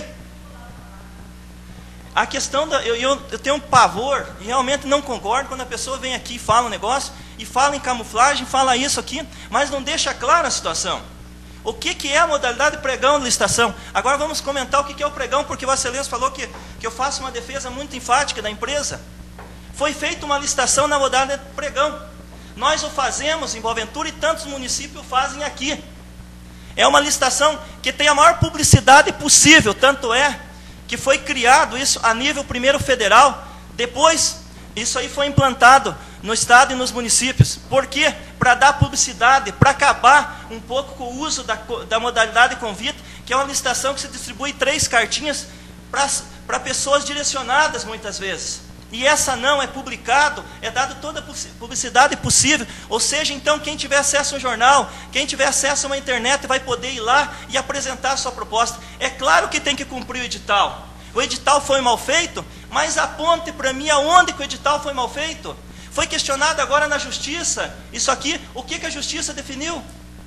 A questão da... Eu, eu, eu tenho um pavor, e realmente não concordo, quando a pessoa vem aqui e fala um negócio, e fala em camuflagem, fala isso aqui, mas não deixa clara a situação. O que, que é a modalidade de pregão de licitação? Agora vamos comentar o que, que é o pregão, porque Vossa Excelência falou que, que eu faço uma defesa muito enfática da empresa. Foi feita uma licitação na modalidade de pregão. Nós o fazemos em Boa Ventura e tantos municípios fazem aqui. É uma licitação que tem a maior publicidade possível, tanto é que foi criado isso a nível primeiro federal, depois isso aí foi implantado no estado e nos municípios. Por quê? Para dar publicidade, para acabar um pouco com o uso da, da modalidade de convite, que é uma licitação que se distribui três cartinhas para pessoas direcionadas muitas vezes. E essa não é publicado, é dado toda a publicidade possível. Ou seja, então, quem tiver acesso a um jornal, quem tiver acesso a uma internet, vai poder ir lá e apresentar a sua proposta. É claro que tem que cumprir o edital. O edital foi mal feito, mas aponte para mim aonde que o edital foi mal feito. Foi questionado agora na justiça, isso aqui, o que, que a justiça definiu?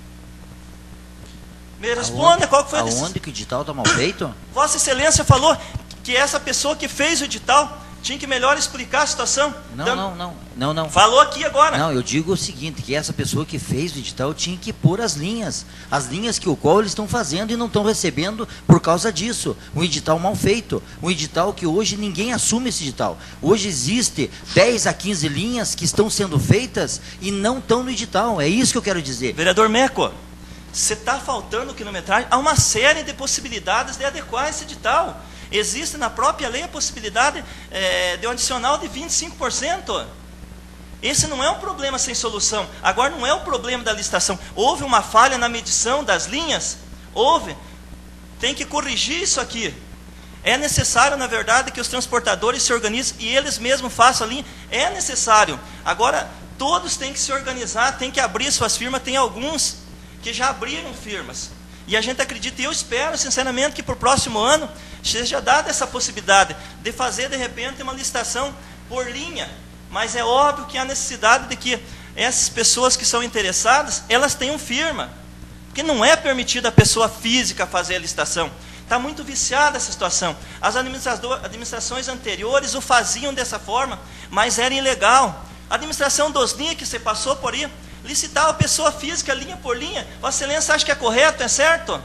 Me responda, qual que foi a decisão? Aonde que o edital está mal feito? Vossa Excelência falou que essa pessoa que fez o edital tinha que melhor explicar a situação. Não, então, não, não, não, não. Falou aqui agora. Não, eu digo o seguinte, que essa pessoa que fez o edital tinha que pôr as linhas, as linhas que o qual eles estão fazendo e não estão recebendo por causa disso. Um edital mal feito, um edital que hoje ninguém assume esse edital. Hoje existe dez a quinze linhas que estão sendo feitas e não estão no edital, é isso que eu quero dizer. Vereador Meco, você está faltando quilometragem, há uma série de possibilidades de adequar esse edital. Existe na própria lei a possibilidade é, de um adicional de vinte e cinco por cento. Esse não é um problema sem solução. Agora não é o problema da licitação. Houve uma falha na medição das linhas? Houve. Tem que corrigir isso aqui. É necessário, na verdade, que os transportadores se organizem e eles mesmos façam a linha. É necessário. Agora, todos têm que se organizar, têm que abrir suas firmas. Tem alguns que já abriram firmas. E a gente acredita, e eu espero, sinceramente, que para o próximo ano seja dada essa possibilidade de fazer, de repente, uma licitação por linha. Mas é óbvio que há necessidade de que essas pessoas que são interessadas, elas tenham firma. Porque não é permitido a pessoa física fazer a licitação. Está muito viciada essa situação. As administrações anteriores o faziam dessa forma, mas era ilegal. A administração dos linhas que você passou por aí, licitava a pessoa física linha por linha. Vossa Excelência acha que é correto, é certo?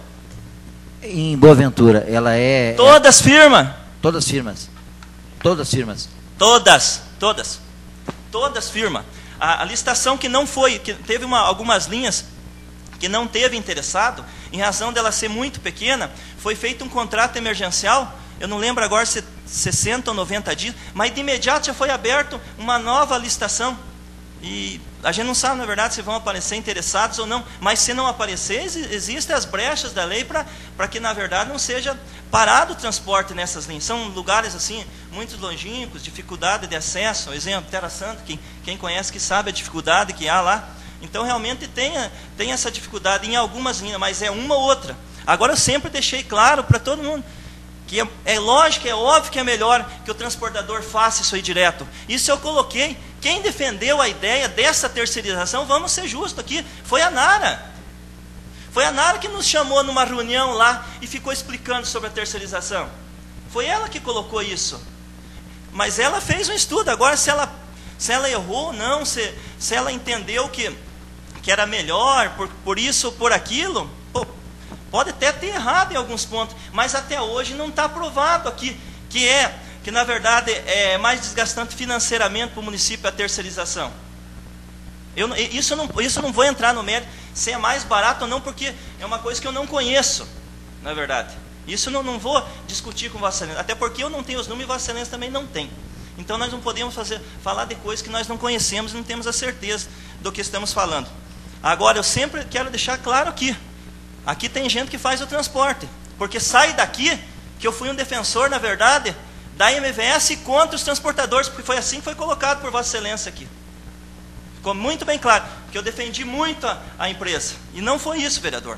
Em Boa Ventura, ela é... Todas firmas. Todas firmas. Todas firmas. Todas, todas. Todas firmas. A, a licitação que não foi, que teve uma, algumas linhas que não teve interessado, em razão dela ser muito pequena, foi feito um contrato emergencial, eu não lembro agora se sessenta ou noventa dias, mas de imediato já foi aberto uma nova licitação. E a gente não sabe, na verdade, se vão aparecer interessados ou não, mas se não aparecer, existem as brechas da lei para que, na verdade, não seja parado o transporte nessas linhas. São lugares, assim, muito longínquos, dificuldade de acesso, exemplo, Terra Santa, quem, quem conhece que sabe a dificuldade que há lá. Então, realmente, tem, tem essa dificuldade em algumas linhas, mas é uma ou outra. Agora, eu sempre deixei claro para todo mundo, que é, é lógico, é óbvio que é melhor que o transportador faça isso aí direto. Isso eu coloquei. Quem defendeu a ideia dessa terceirização, vamos ser justos aqui, foi a Nara. Foi a Nara que nos chamou numa reunião lá e ficou explicando sobre a terceirização. Foi ela que colocou isso. Mas ela fez um estudo. Agora, se ela, se ela errou ou não, se, se ela entendeu que que era melhor, por, por isso ou por aquilo, pô, pode até ter errado em alguns pontos, mas até hoje não está aprovado aqui, que é, que na verdade é mais desgastante financeiramente para o município a terceirização. Eu, isso, eu não, isso eu não vou entrar no mérito, se é mais barato ou não, porque é uma coisa que eu não conheço, na verdade. Isso eu não, não vou discutir com Vossa Excelência, até porque eu não tenho os números e Vossa Excelência também não tem. Então nós não podemos fazer, falar de coisas que nós não conhecemos e não temos a certeza do que estamos falando. Agora, eu sempre quero deixar claro aqui, aqui tem gente que faz o transporte, porque sai daqui que eu fui um defensor, na verdade, da M V S contra os transportadores, porque foi assim que foi colocado por Vossa Excelência aqui. Ficou muito bem claro, que eu defendi muito a, a empresa. E não foi isso, vereador.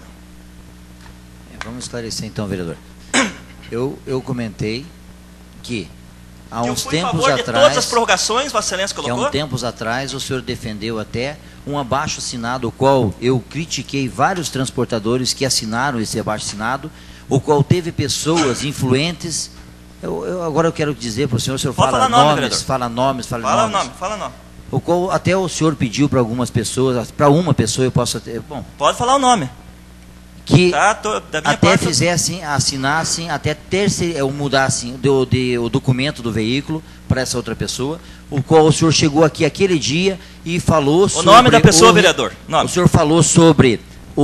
É, vamos esclarecer então, vereador. Eu, eu comentei que há uns eu fui tempos a favor atrás, de todas as prorrogações, Vossa Excelência que colocou. há uns tempos atrás o senhor defendeu até um abaixo-assinado, o qual eu critiquei vários transportadores que assinaram esse abaixo-assinado, o qual teve pessoas influentes. Eu, eu, agora eu quero dizer para o senhor, o senhor Pode fala falar nome, nomes, vereador. fala nomes, fala, Fala o nomes. nome, fala o nome. O qual até o senhor pediu para algumas pessoas, para uma pessoa eu posso até, bom, Pode falar o nome. que Tá, tô, da minha até parte, eu- fizessem, assinassem, até terceir, mudassem do, de, o documento do veículo para essa outra pessoa, o qual o senhor chegou aqui aquele dia e falou O sobre... nome da pessoa, o, vereador. Nome. O senhor falou sobre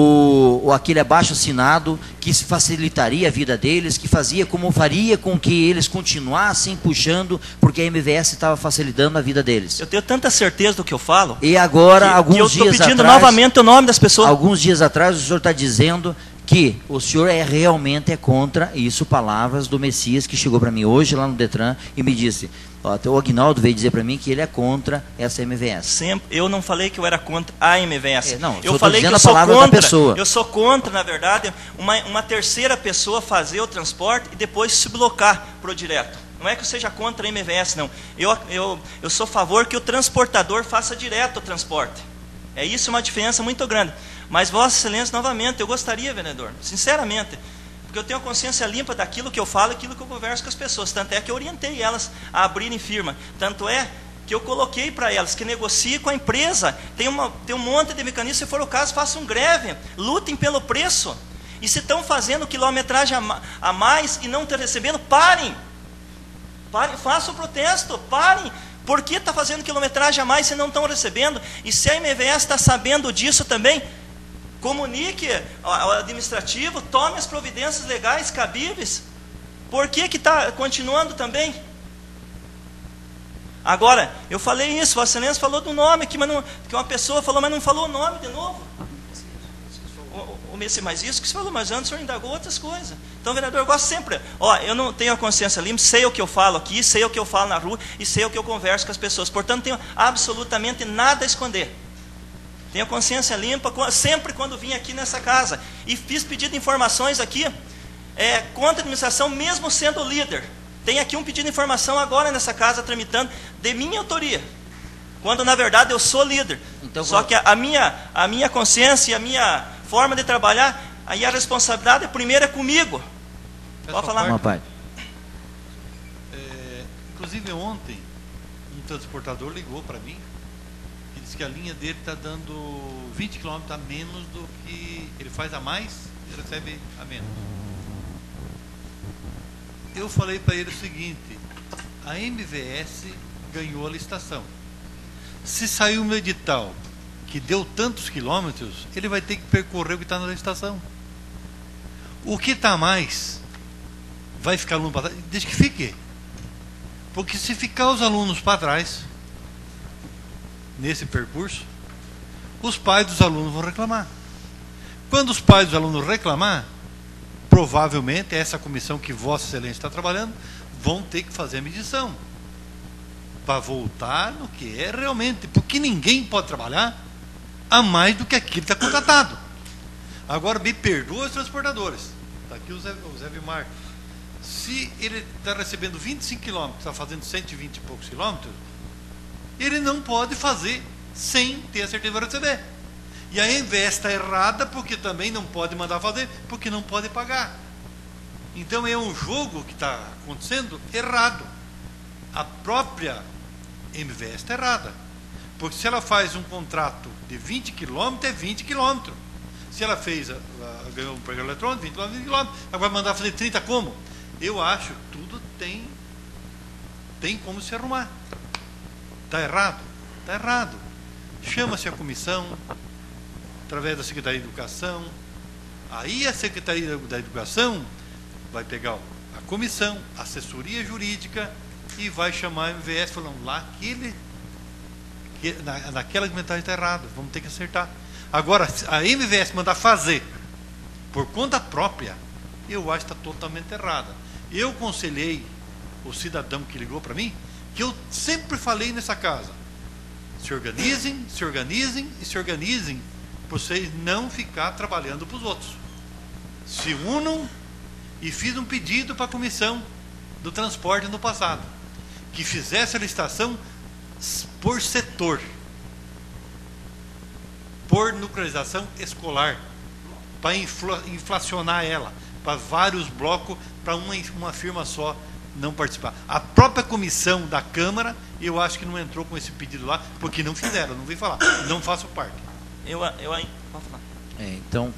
o, o aquele abaixo-assinado que facilitaria a vida deles, que fazia como faria com que eles continuassem puxando, porque a M V S estava facilitando a vida deles. Eu tenho tanta certeza do que eu falo, E agora, que, alguns que eu estou dias pedindo atrás... novamente o nome das pessoas. Alguns dias atrás o senhor está dizendo que o senhor é realmente é contra isso, palavras do Messias que chegou para mim hoje lá no Detran e me disse, ó, até o Aguinaldo veio dizer para mim que ele é contra essa M V S. Sempre, eu não falei que eu era contra a M V S. É, não, só eu tô falei que dizendo eu a sou palavra da contra. pessoa. Eu sou contra, na verdade, uma, uma terceira pessoa fazer o transporte e depois se blocar para o direto. Não é que eu seja contra a M V S, não. Eu, eu, eu sou a favor que o transportador faça direto o transporte. É isso uma diferença muito grande. Mas, Vossa Excelência, novamente, eu gostaria, vereador, sinceramente, porque eu tenho a consciência limpa daquilo que eu falo e aquilo que eu converso com as pessoas. Tanto é que eu orientei elas a abrirem firma. Tanto é que eu coloquei para elas que negociem com a empresa. Tem, uma, tem um monte de mecanismos, se for o caso, façam greve, lutem pelo preço. E se estão fazendo quilometragem a, ma a mais e não estão recebendo, parem. Parem, façam o protesto, parem. Por que está fazendo quilometragem a mais se não estão recebendo? E se a M V S está sabendo disso também, comunique ao administrativo, tome as providências legais cabíveis. Por que que está continuando também? Agora, eu falei isso, Vossa Excelência falou do nome aqui, mas não, que uma pessoa falou, mas não falou o nome de novo. O Messi, mas isso que você falou, mas antes o senhor indagou outras coisas. Então, vereador, eu gosto sempre, ó, eu não tenho a consciência limpa, sei o que eu falo aqui, sei o que eu falo na rua e sei o que eu converso com as pessoas. Portanto, não tenho absolutamente nada a esconder. Tenho consciência limpa sempre quando vim aqui nessa casa. E fiz pedido de informações aqui é, contra a administração, mesmo sendo líder. Tem aqui um pedido de informação agora nessa casa, tramitando, de minha autoria. Quando, na verdade, eu sou líder. Então, Só que a, a, minha, a minha consciência e a minha forma de trabalhar, aí a responsabilidade primeiro é comigo. Pode falar. Uma parte. É, inclusive, ontem, um transportador ligou para mim e disse que a linha dele está dando vinte quilômetros a menos do que ele faz a mais e recebe a menos. Eu falei para ele o seguinte, a M V S ganhou a licitação. Se saiu no edital que deu tantos quilômetros, ele vai ter que percorrer o que está na licitação. O que está a mais vai ficar aluno para trás, deixa que fique. Porque se ficar os alunos para trás, nesse percurso, os pais dos alunos vão reclamar. Quando os pais dos alunos reclamar, provavelmente essa comissão que Vossa Excelência está trabalhando, vão ter que fazer a medição. Para voltar no que é realmente. Porque ninguém pode trabalhar a mais do que aquilo que está contratado. Agora, me perdoa os transportadores. Está aqui o Zé, o Zé Vilmar. Se ele está recebendo vinte e cinco quilômetros, está fazendo cento e vinte e poucos quilômetros, ele não pode fazer sem ter a certeza de receber. E a M V S está errada porque também não pode mandar fazer, porque não pode pagar. Então é um jogo que está acontecendo errado. A própria M V S está errada. Porque se ela faz um contrato de vinte quilômetros, é vinte quilômetros. Se ela fez, a, a, ganhou um programa eletrônico, vinte quilômetros, vinte quilômetros, ela vai mandar fazer trinta como? Eu acho que tudo tem, tem como se arrumar. Está errado? Está errado. Chama-se a comissão, através da Secretaria de Educação. Aí a Secretaria da Educação vai pegar a comissão, a assessoria jurídica e vai chamar a M V S falando lá que ele, que na, naquela argumentagem está errado, vamos ter que acertar. Agora, a M V S mandar fazer por conta própria, eu acho que está totalmente errada. Eu aconselhei o cidadão que ligou para mim, que eu sempre falei nessa casa, se organizem, se organizem e se organizem, para vocês não ficar trabalhando para os outros. Se unam, e fiz um pedido para a comissão do transporte no passado, que fizesse a licitação por setor, por nuclearização escolar, para infla, inflacionar ela, para vários blocos, para uma, uma firma só não participar. A própria comissão da Câmara, eu acho que não entrou com esse pedido lá, porque não fizeram, não vem falar, não faço parte. Eu, eu, pode falar. É, então,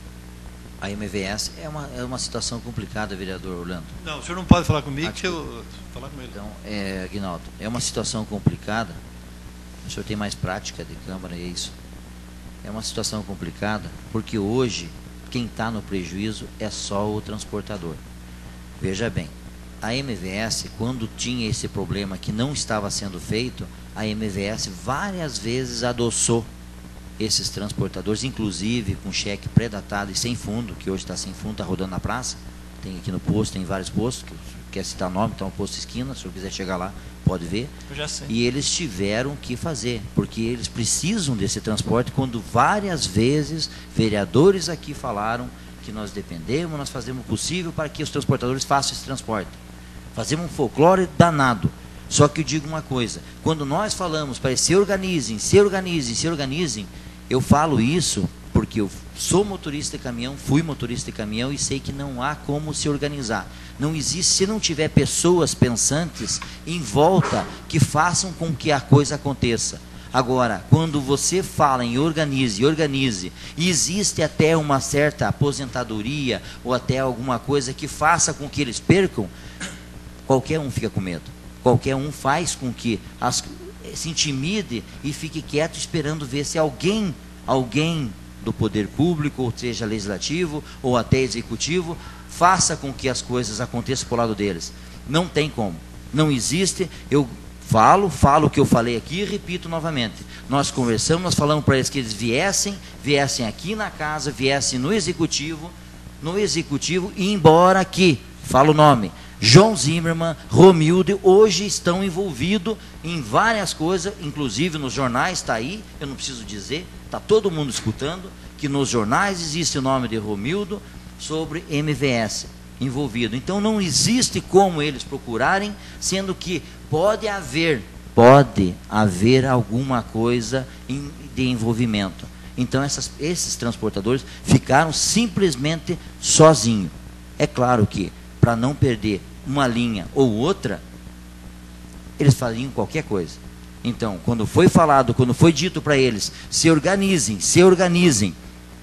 a M V S é uma, é uma situação complicada, vereador Orlando. Não, o senhor não pode falar comigo, Ah, que eu falar com ele. Então, é, Aguinaldo, é uma situação complicada. O senhor tem mais prática de Câmara, é isso. É uma situação complicada, porque hoje, quem está no prejuízo é só o transportador. Veja bem, a M V S, quando tinha esse problema que não estava sendo feito, a M V S várias vezes adoçou esses transportadores, inclusive com cheque pré-datado e sem fundo, que hoje está sem fundo, está rodando na praça, tem aqui no posto, tem vários postos, que quer citar nome, então o posto esquina, se o senhor quiser chegar lá, pode ver. Eu já sei. E eles tiveram que fazer, porque eles precisam desse transporte, quando várias vezes vereadores aqui falaram que nós dependemos, nós fazemos o possível para que os transportadores façam esse transporte. Fazemos um folclore danado. Só que eu digo uma coisa, quando nós falamos para se organizem, se organizem, se organizem, eu falo isso porque eu sou motorista de caminhão, fui motorista de caminhão e sei que não há como se organizar. Não existe, se não tiver pessoas pensantes em volta que façam com que a coisa aconteça. Agora, quando você fala em organize, organize, e existe até uma certa aposentadoria ou até alguma coisa que faça com que eles percam, qualquer um fica com medo. Qualquer um faz com que as, se intimide e fique quieto esperando ver se alguém, alguém do poder público, ou seja legislativo, ou até executivo, faça com que as coisas aconteçam por lado deles. Não tem como. Não existe. Eu falo, falo o que eu falei aqui e repito novamente. Nós conversamos, nós falamos para eles que eles viessem, viessem aqui na casa, viessem no executivo, no executivo, e embora aqui, falo o nome, João Zimmermann, Romildo, hoje estão envolvidos em várias coisas, inclusive nos jornais, está aí, eu não preciso dizer, está todo mundo escutando, que nos jornais existe o nome de Romildo sobre M V S envolvido. Então não existe como eles procurarem, sendo que pode haver, pode haver alguma coisa em, de envolvimento. Então essas, esses transportadores ficaram simplesmente sozinhos. É claro que para não perder uma linha ou outra, eles faziam qualquer coisa. Então, quando foi falado, quando foi dito para eles, se organizem, se organizem,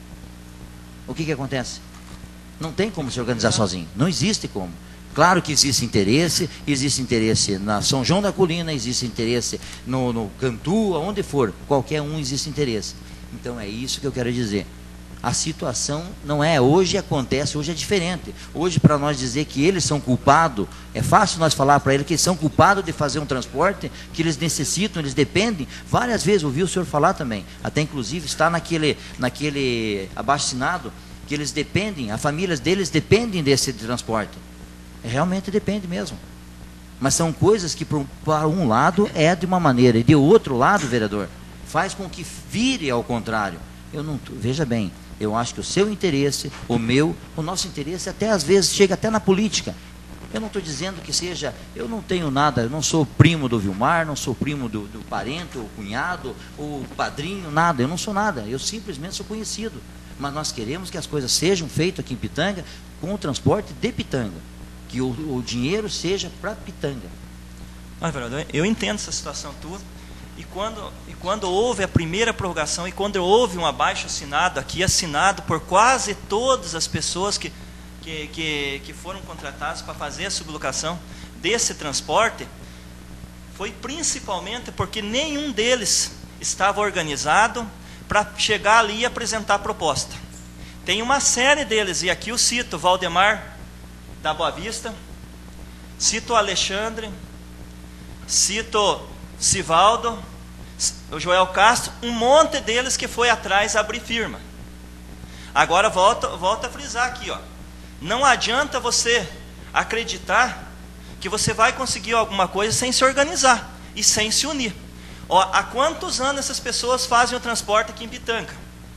o que que acontece? Não tem como se organizar sozinho, não existe como. Claro que existe interesse, existe interesse na São João da Colina, existe interesse no, no Cantu, aonde for, qualquer um existe interesse. Então é isso que eu quero dizer. A situação não é, hoje acontece, hoje é diferente. Hoje, para nós dizer que eles são culpados, é fácil nós falar para eles que eles são culpados de fazer um transporte, que eles necessitam, eles dependem. Várias vezes ouvi o senhor falar também, até inclusive está naquele, naquele abaixo-assinado, que eles dependem, as famílias deles dependem desse transporte. Realmente depende mesmo. Mas são coisas que para um lado é de uma maneira, e de outro lado, vereador, faz com que vire ao contrário. Eu não, veja bem, eu acho que o seu interesse, o meu, o nosso interesse até às vezes chega até na política. Eu não estou dizendo que seja, eu não tenho nada, eu não sou primo do Vilmar, não sou primo do, do parente, ou cunhado, ou padrinho, nada, eu não sou nada, eu simplesmente sou conhecido. Mas nós queremos que as coisas sejam feitas aqui em Pitanga com o transporte de Pitanga, que o, o dinheiro seja para Pitanga. Mas, vereador, eu entendo essa situação tua, E quando, e quando houve a primeira prorrogação, e quando houve um abaixo-assinado aqui, assinado por quase todas as pessoas que, que, que, que foram contratadas para fazer a sublocação desse transporte, foi principalmente porque nenhum deles estava organizado para chegar ali e apresentar a proposta. Tem uma série deles, e aqui eu cito Valdemar da Boa Vista, cito Alexandre, cito Sivaldo, o Joel Castro, um monte deles que foi atrás abrir firma. Agora volta, volta a frisar aqui, ó. Não adianta você acreditar que você vai conseguir alguma coisa sem se organizar e sem se unir. Ó, há quantos anos essas pessoas fazem o transporte aqui em Pitanga?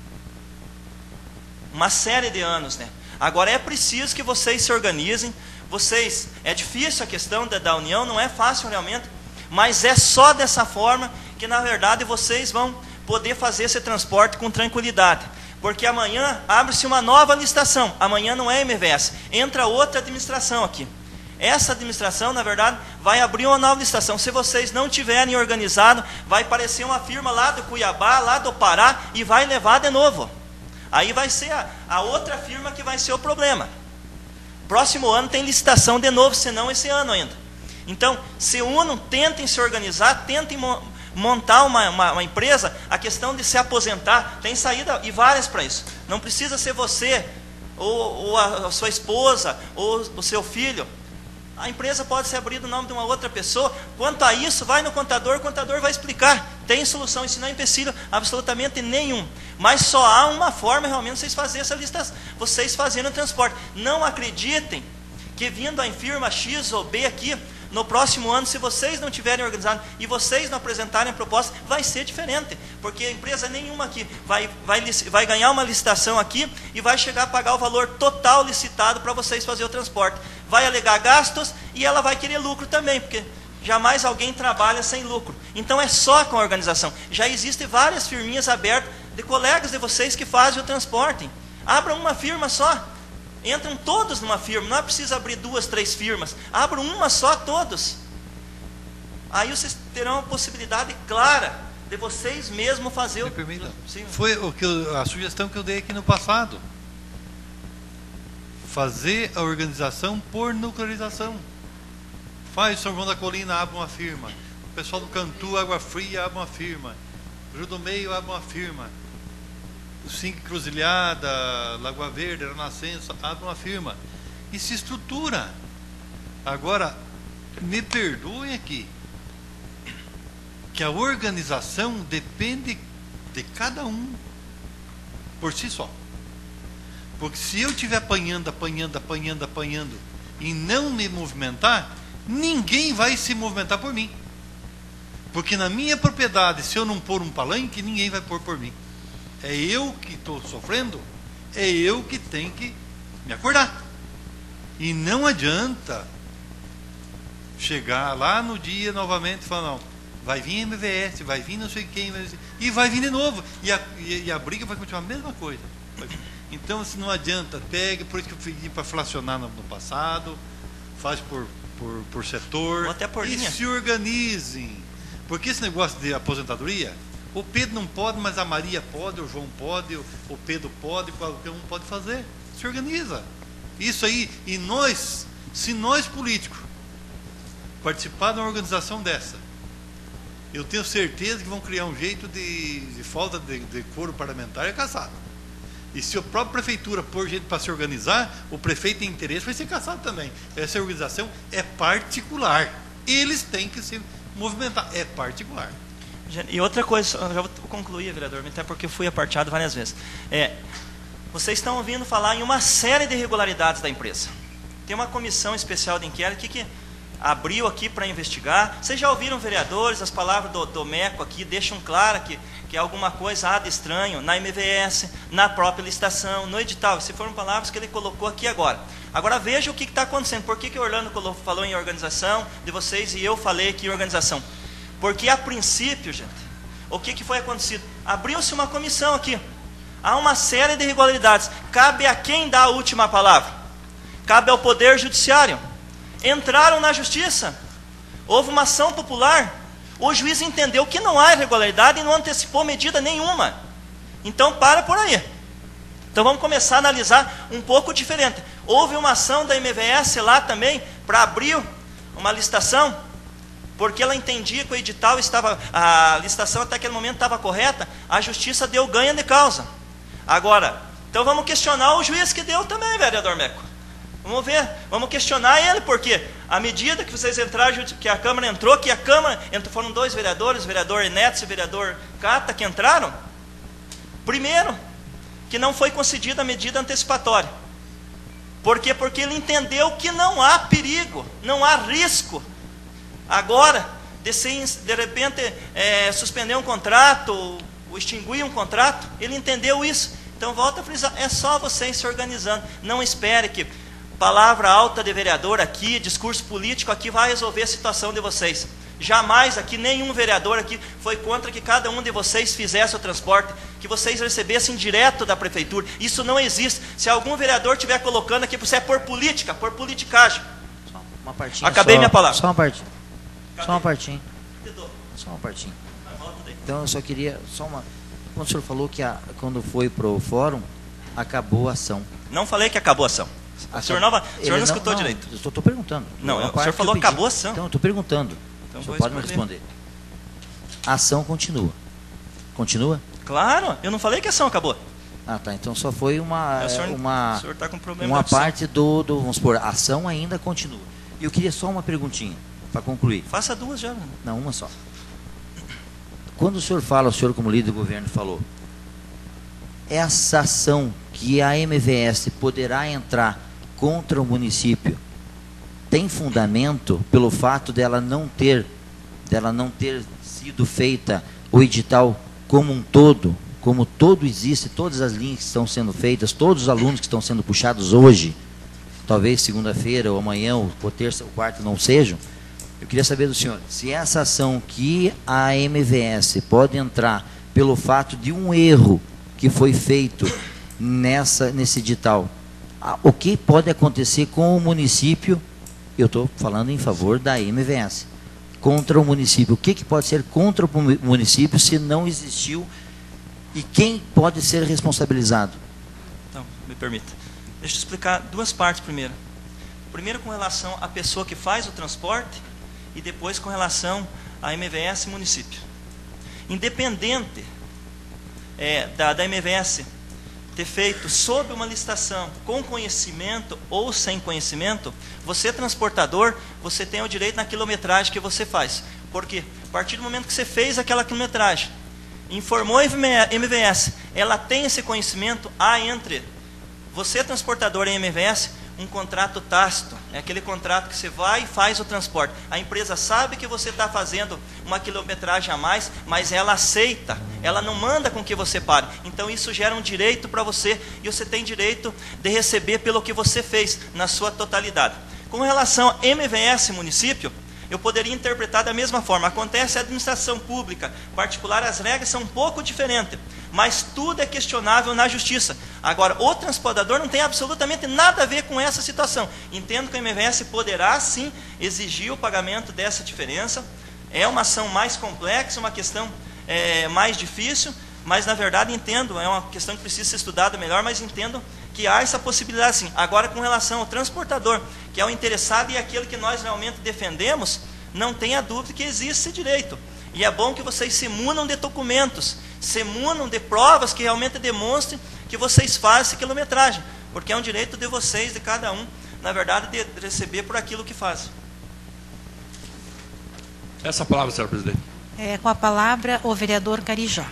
Uma série de anos, né? Agora é preciso que vocês se organizem. Vocês, é difícil a questão da, da união, não é fácil realmente, mas é só dessa forma que na verdade vocês vão poder fazer esse transporte com tranquilidade. Porque amanhã abre-se uma nova licitação. Amanhã não é M V S, entra outra administração aqui. Essa administração, na verdade, vai abrir uma nova licitação. Se vocês não tiverem organizado, vai aparecer uma firma lá do Cuiabá, lá do Pará, e vai levar de novo. Aí vai ser a, a outra firma que vai ser o problema. Próximo ano tem licitação de novo, senão esse ano ainda. Então, se unam, tentem se organizar, tentem mo montar uma, uma, uma empresa. A questão de se aposentar, tem saída e várias para isso. Não precisa ser você, ou, ou a, a sua esposa, ou o seu filho. A empresa pode ser abrida no nome de uma outra pessoa. Quanto a isso, vai no contador, o contador vai explicar. Tem solução, isso não é empecilho absolutamente nenhum. Mas só há uma forma realmente de vocês fazerem essa lista, vocês fazendo o transporte. Não acreditem que vindo a firma X ou B aqui, no próximo ano, se vocês não tiverem organizado e vocês não apresentarem a proposta, vai ser diferente. Porque a empresa nenhuma aqui vai, vai, vai ganhar uma licitação aqui e vai chegar a pagar o valor total licitado para vocês fazer o transporte. Vai alegar gastos e ela vai querer lucro também, porque jamais alguém trabalha sem lucro. Então é só com a organização. Já existem várias firminhas abertas de colegas de vocês que fazem o transporte. Abram uma firma só. Entram todos numa firma. Não é preciso abrir duas, três firmas. Abram uma só, todos. Aí vocês terão a possibilidade clara de vocês mesmos fazer o... Permita. Sim. Foi o que eu, a sugestão que eu dei aqui no passado. Fazer a organização por nuclearização. Faz São João da Colina, abre uma firma. O pessoal do Cantu, Água Fria, abre uma firma. Rio do Meio, abre uma firma. Cinco Cruzilhada, Lagoa Verde, Renascença, abre uma firma. E se estrutura. Agora, me perdoem aqui, que a organização depende de cada um por si só. Porque se eu estiver apanhando, apanhando, apanhando, apanhando e não me movimentar, ninguém vai se movimentar por mim. Porque na minha propriedade, se eu não pôr um palanque, ninguém vai pôr por mim. É eu que estou sofrendo, é eu que tenho que me acordar. E não adianta chegar lá no dia novamente e falar, não, vai vir M V S, vai vir não sei quem, vai vir, e vai vir de novo. E a, e, e a briga vai continuar a mesma coisa. Então, se não adianta, pega, por isso que eu pedi para fracionar no, no passado, faz por, por, por setor, até por e linha. Se organizem. Porque esse negócio de aposentadoria, o Pedro não pode, mas a Maria pode, o João pode, o Pedro pode, qualquer um pode fazer. Se organiza. Isso aí, e nós, se nós políticos participar de uma organização dessa, eu tenho certeza que vão criar um jeito de, de falta de, de coro parlamentar é caçado. E se a própria prefeitura pôr jeito para se organizar, o prefeito tem interesse, vai ser caçado também. Essa organização é particular. Eles têm que se movimentar. É particular. E outra coisa, eu já vou concluir, vereador, até porque eu fui aparteado várias vezes. É, vocês estão ouvindo falar em uma série de irregularidades da empresa. Tem uma comissão especial de inquérito que, que abriu aqui para investigar. Vocês já ouviram, vereadores, as palavras do, do Meco aqui deixam claro que, que alguma coisa há de estranho na M V S, na própria licitação, no edital. Essas foram palavras que ele colocou aqui agora. Agora veja o que está acontecendo. Por que, que o Orlando falou em organização de vocês e eu falei aqui em organização? Porque a princípio, gente, o que, que foi acontecido? Abriu-se uma comissão aqui. Há uma série de irregularidades. Cabe a quem dar a última palavra? Cabe ao Poder Judiciário. Entraram na Justiça. Houve uma ação popular. O juiz entendeu que não há irregularidade e não antecipou medida nenhuma. Então, para por aí. Então, vamos começar a analisar um pouco diferente. Houve uma ação da M V S lá também para abrir uma licitação, porque ela entendia que o edital estava, a licitação até aquele momento estava correta, a justiça deu ganho de causa. Agora, então vamos questionar o juiz que deu também, vereador Meco. Vamos ver, vamos questionar ele, porque à medida que vocês entraram, que a Câmara entrou, que a Câmara, foram dois vereadores, o vereador Enéas e o vereador Cata, que entraram, primeiro, que não foi concedida a medida antecipatória. Por quê? Porque ele entendeu que não há perigo, não há risco. Agora, de, se, de repente, é, suspender um contrato, ou extinguir um contrato, ele entendeu isso. Então, volta a frisar, é só vocês se organizando. Não espere que palavra alta de vereador aqui, discurso político aqui, vai resolver a situação de vocês. Jamais aqui, nenhum vereador aqui foi contra que cada um de vocês fizesse o transporte, que vocês recebessem direto da prefeitura. Isso não existe. Se algum vereador estiver colocando aqui, você é por política, por politicagem. Só uma partinha. Acabei só, minha palavra. Só uma partinha. Só uma partinha. Só uma partinha. Então eu só queria, só uma. Quando o senhor falou que a, quando foi para o fórum, acabou a ação. Não falei que acabou a ação. O senhor não, o senhor não escutou não, direito. Eu estou perguntando. Não, o senhor falou que acabou a ação. Então eu estou perguntando. Então, o senhor pode me responder. A ação continua. Continua? Claro, eu não falei que a ação acabou. Ah, tá. Então só foi uma, o senhor, uma, o senhor tá com problema uma da opção. parte do, do, vamos supor, a ação ainda continua. E eu queria só uma perguntinha, para concluir. Faça duas já. Mano. Não, uma só. Quando o senhor fala, o senhor como líder do governo falou, essa ação que a M V S poderá entrar contra o município, tem fundamento pelo fato dela não ter, dela não ter sido feita o edital como um todo, como todo existe, todas as linhas que estão sendo feitas, todos os alunos que estão sendo puxados hoje, talvez segunda-feira ou amanhã, ou terça ou quarta não sejam. Eu queria saber do senhor, se essa ação que a M V S pode entrar pelo fato de um erro que foi feito nessa, nesse edital, o que pode acontecer com o município, eu estou falando em favor da M V S, contra o município, o que, que pode ser contra o município se não existiu, e quem pode ser responsabilizado? Então, me permita. Deixa eu explicar duas partes primeiro. Primeiro com relação à pessoa que faz o transporte, e depois com relação à M V S e município. Independente é, da, da M V S ter feito sob uma licitação, com conhecimento ou sem conhecimento, você transportador, você tem o direito na quilometragem que você faz. Porque a partir do momento que você fez aquela quilometragem, informou a M V S, ela tem esse conhecimento, há entre você transportador e a M V S um contrato tácito, é aquele contrato que você vai e faz o transporte. A empresa sabe que você está fazendo uma quilometragem a mais, mas ela aceita, ela não manda com que você pare. Então isso gera um direito para você, e você tem direito de receber pelo que você fez, na sua totalidade. Com relação a M V S município, eu poderia interpretar da mesma forma. Acontece a administração pública particular, as regras são um pouco diferentes, mas tudo é questionável na justiça. Agora, o transportador não tem absolutamente nada a ver com essa situação. Entendo que o M V S poderá sim exigir o pagamento dessa diferença. É uma ação mais complexa, uma questão é, mais difícil, mas na verdade entendo, é uma questão que precisa ser estudada melhor, mas entendo que há essa possibilidade sim. Agora, com relação ao transportador, que é o interessado e aquele que nós realmente defendemos, não tenha dúvida que existe esse direito. E é bom que vocês se munam de documentos, se munam de provas que realmente demonstrem que vocês fazem essa quilometragem, porque é um direito de vocês, de cada um, na verdade, de receber por aquilo que fazem. Essa palavra, senhor presidente. É, com a palavra, o vereador Carijó.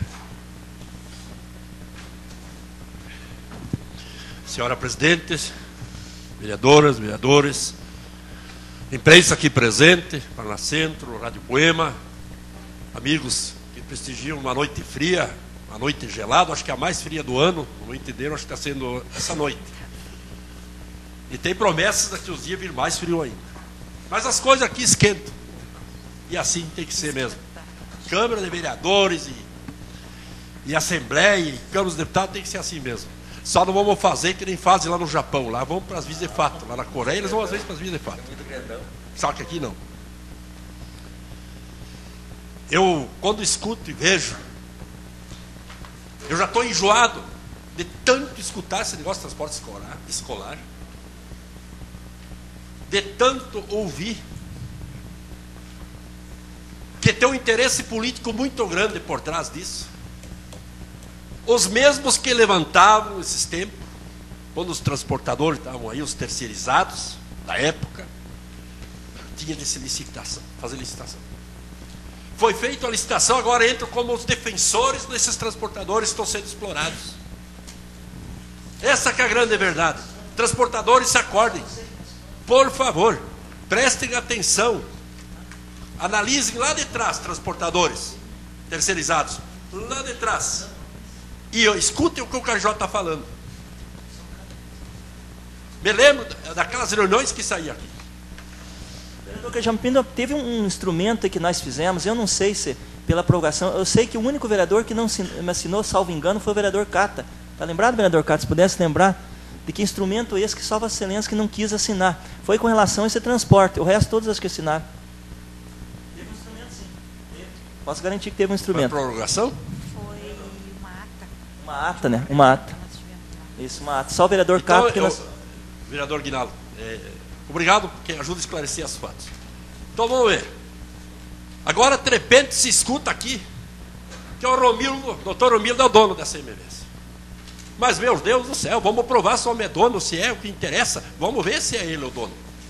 Senhora presidente, vereadoras, vereadores, imprensa aqui presente, Paraná Centro, Rádio Poema, amigos que prestigiam uma noite fria, uma noite gelada, acho que é a mais fria do ano, no meu entender, acho que está sendo essa noite. E tem promessas daqui uns dias vir mais frio ainda. Mas as coisas aqui esquentam. E assim tem que ser mesmo. Câmara de Vereadores e, e Assembleia e Câmara dos Deputados tem que ser assim mesmo. Só não vamos fazer que nem fazem lá no Japão. Lá vamos para as vias de fato. Lá na Coreia eles vão às vezes para as vias de fato. Só que aqui não. eu, quando escuto e vejo, eu já estou enjoado de tanto escutar esse negócio de transporte escolar, escolar, de tanto ouvir, que tem um interesse político muito grande por trás disso. Os mesmos que levantavam esses tempos, quando os transportadores estavam aí, os terceirizados da época, tinha de se licitação, fazer licitação. Foi feita a licitação, agora entram como os defensores desses transportadores que estão sendo explorados. Essa que é a grande verdade. Transportadores, se acordem. Por favor, prestem atenção. Analisem lá de trás, transportadores terceirizados, lá de trás. E escutem o que o K J está falando. Me lembro daquelas reuniões que saíam aqui. Vereador Cajampino, teve um instrumento que nós fizemos, eu não sei se pela prorrogação, eu sei que o único vereador que não me assinou, salvo engano, foi o vereador Cata. Está lembrado, vereador Cata? Se pudesse lembrar de que instrumento esse que só Vossa Excelência que não quis assinar. Foi com relação a esse transporte. O resto todos os que assinaram. Teve um instrumento, sim. Teve. Posso garantir que teve um instrumento. Foi prorrogação? Foi uma ata. Uma ata, né? Uma ata. Isso, uma ata. Só o vereador Então, Cata que eu, nós... Vereador Guinaldo, é, obrigado, porque ajuda a esclarecer os fatos. Então vamos ver. Agora, de repente, se escuta aqui que o Romildo, o doutor Romildo é o dono dessa M V S. Mas, meu Deus do céu, vamos provar se o homem é dono, se é o que interessa. Vamos ver se é ele o dono.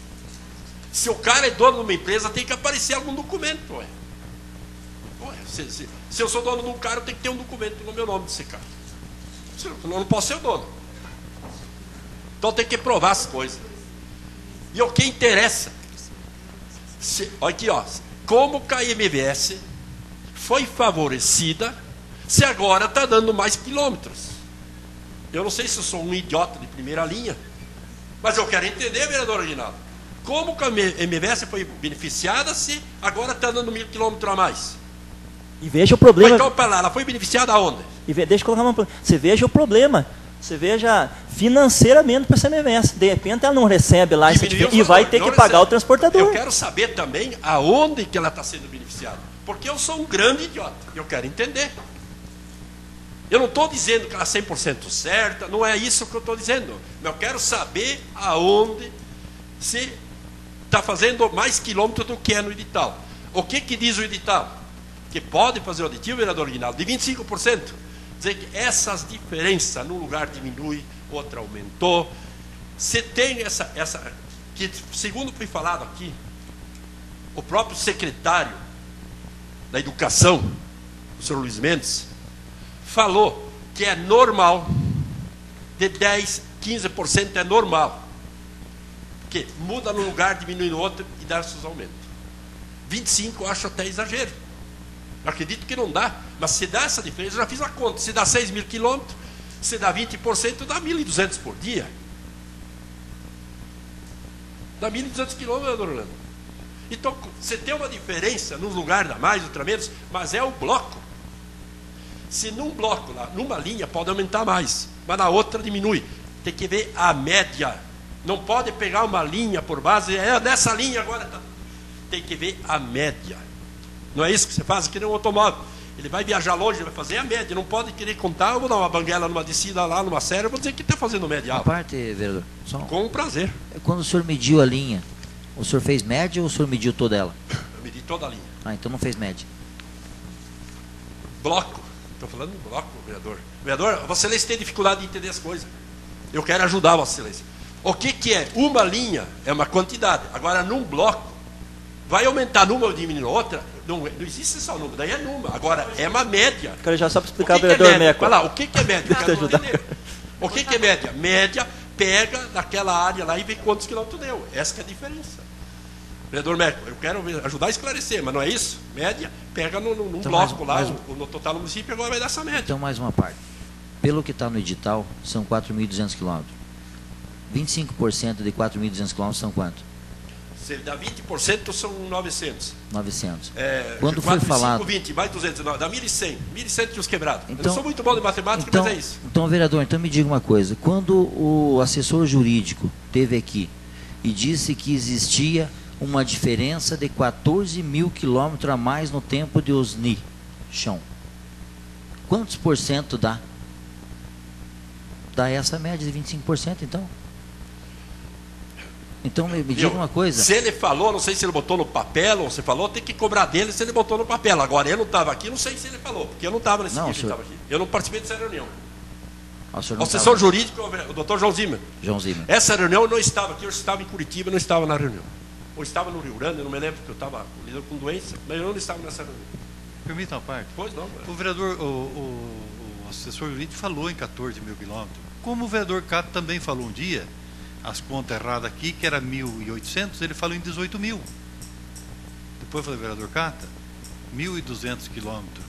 Se o cara é dono de uma empresa, tem que aparecer algum documento. Ué. Ué, se, se, se eu sou dono de um cara, tem que ter um documento no meu nome desse cara. Eu não posso ser o dono. Então tem que provar as coisas. E o que interessa? Se, olha aqui, ó, como que a M V S foi favorecida se agora está dando mais quilômetros? Eu não sei se eu sou um idiota de primeira linha, mas eu quero entender, vereador Aguinaldo, como que a M V S foi beneficiada se agora está dando mil quilômetros a mais? E veja o problema... Então, para lá, ela foi beneficiada aonde? E ve... Deixa eu colocar uma... Você veja o problema. Você veja financeiramente para essa M V S. De repente ela não recebe lá esse... e vai ter que pagar recebe. o transportador. Eu quero saber também aonde que ela está sendo beneficiada. Porque eu sou um grande idiota. Eu quero entender. Eu não estou dizendo que ela é cem por cento certa, não é isso que eu estou dizendo. Eu quero saber aonde se está fazendo mais quilômetros do que é no edital. O que, que diz o edital? Que pode fazer o aditivo, vereador Guinaldo, de vinte e cinco por cento. Dizer que essas diferenças, num lugar diminui, outro aumentou. Você tem essa, essa, que segundo foi falado aqui, o próprio secretário da Educação, o senhor Luiz Mendes, falou que é normal, de dez, quinze por cento é normal. Porque muda num lugar, diminui no outro e dá seus aumentos. vinte e cinco eu acho até exagero. Eu acredito que não dá, mas se dá essa diferença, eu já fiz a conta. Se dá seis mil quilômetros, se dá vinte por cento, dá mil e duzentos por dia. Dá mil e duzentos quilômetros, vereador Orlando. Então, você tem uma diferença, num lugar dá mais, outra menos, mas é o bloco. Se num bloco, lá, numa linha, pode aumentar mais, mas na outra diminui. Tem que ver a média. Não pode pegar uma linha por base, é nessa linha agora. Tá. Tem que ver a média. Não é isso que você faz aqui no automóvel. Ele vai viajar longe, ele vai fazer a média. Não pode querer contar, eu vou dar uma banguela numa descida lá, numa série, eu vou dizer que está fazendo média. A parte, vereador. Só... Com prazer. Quando o senhor mediu a linha, o senhor fez média ou o senhor mediu toda ela? Eu medi toda a linha. Ah, então não fez média. Bloco. Estou falando de bloco, vereador. Vereador, Vossa Excelência tem dificuldade de entender as coisas. Eu quero ajudar Vossa Excelência. O que, que é? Uma linha é uma quantidade. Agora, num bloco, vai aumentar numa ou diminuir outra? Não, não existe só número, daí é numa. Agora, é uma média. Quero já só para explicar o que ao vereador que é Meco. Vai lá, o que, que é média? Deixa eu ajudar. O que, que é média? Média pega naquela área lá e vê quantos quilômetros deu. Essa que é a diferença. Vereador Meco, eu quero ajudar a esclarecer, mas não é isso? Média, pega no, no, num então, bloco mais, lá, mais, o, no total do município, agora vai dar essa média. Então, mais uma parte. Pelo que está no edital, são quatro mil e duzentos quilômetros. vinte e cinco por cento de quatro mil e duzentos quilômetros são quanto? Se dá vinte por cento, são novecentos. novecentos. É, Quando foi falado... cinco, vinte, mais duzentos, dá mil e cem. mil e cem e os quebrados. Então, eu não sou muito bom de matemática, então, mas é isso. Então, vereador, então me diga uma coisa. Quando o assessor jurídico esteve aqui e disse que existia uma diferença de quatorze mil quilômetros a mais no tempo de Osni, chão. Quantos por cento dá? Dá essa média de vinte e cinco por cento, então? Então, me, me diga uma coisa. Se ele falou, não sei se ele botou no papel ou se falou, tem que cobrar dele se ele botou no papel. Agora, eu não estava aqui, não sei se ele falou, porque eu não estava nesse não, dia que senhor... ele estava aqui. Eu não participei dessa reunião. Ah, o, o assessor jurídico, o doutor João Zimmer. João Zimmer. Essa reunião eu não estava aqui, eu estava em Curitiba, não estava na reunião. Ou estava no Rio Grande, eu não me lembro, porque eu estava lidando com doença, mas eu não estava nessa reunião. Permita uma parte? Pois não. O vereador, o, o, o assessor jurídico falou em quatorze mil quilômetros. Como o vereador Cato também falou um dia, as contas erradas aqui, que era mil e oitocentos, ele falou em dezoito mil. Depois eu falei, vereador Cata, mil e duzentos quilômetros,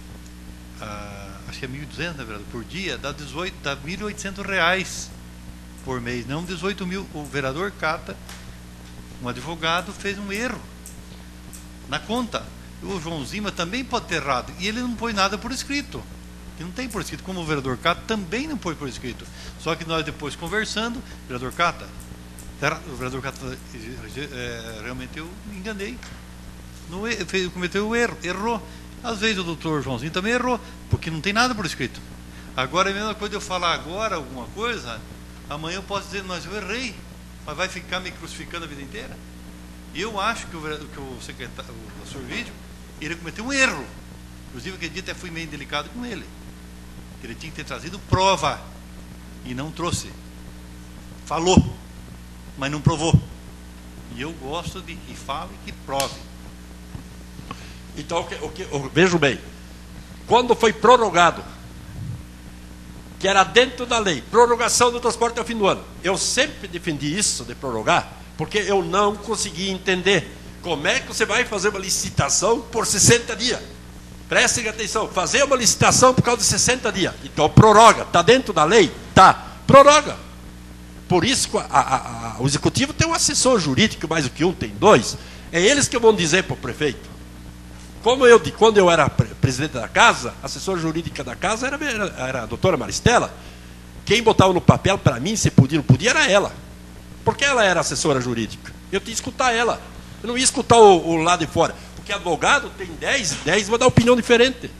ah, acho que é mil e duzentos, né, vereador, por dia, dá, dezoito, dá mil e oitocentos reais por mês, não dezoito mil. O vereador Cata, um advogado, fez um erro na conta. O João Zima também pode ter errado, e ele não põe nada por escrito. E não tem por escrito, como o vereador Cata também não põe por escrito. Só que nós depois conversando, vereador Cata, o vereador Cata, é, realmente eu me enganei. Não, fez, cometeu o erro, errou. Às vezes o doutor Joãozinho também errou, porque não tem nada por escrito. Agora é a mesma coisa de eu falar agora alguma coisa, amanhã eu posso dizer, mas eu errei, mas vai ficar me crucificando a vida inteira? E eu acho que o, que o secretário, o assessor Vídeo, ele cometeu um erro. Inclusive, aquele dia até fui meio delicado com ele. Ele tinha que ter trazido prova e não trouxe. Falou, mas não provou. E eu gosto de que fale e que prove. Então, o que, o que, eu vejo bem, quando foi prorrogado, que era dentro da lei, prorrogação do transporte ao fim do ano, eu sempre defendi isso de prorrogar, porque eu não consegui entender como é que você vai fazer uma licitação por sessenta dias. Prestem atenção, fazer uma licitação por causa de sessenta dias. Então, prorroga. Está dentro da lei? Tá. Prorroga. Por isso, a, a, a, o executivo tem um assessor jurídico, mais do que um, tem dois. É eles que vão dizer para o prefeito. Como eu, quando eu era presidente da casa, a assessora jurídica da casa era, era, era a doutora Maristela. Quem botava no papel para mim, se podia ou não podia, era ela. Porque ela era assessora jurídica. Eu tinha que escutar ela. Eu não ia escutar o, o lado de fora. Porque advogado tem dez, dez vai dar opinião diferente.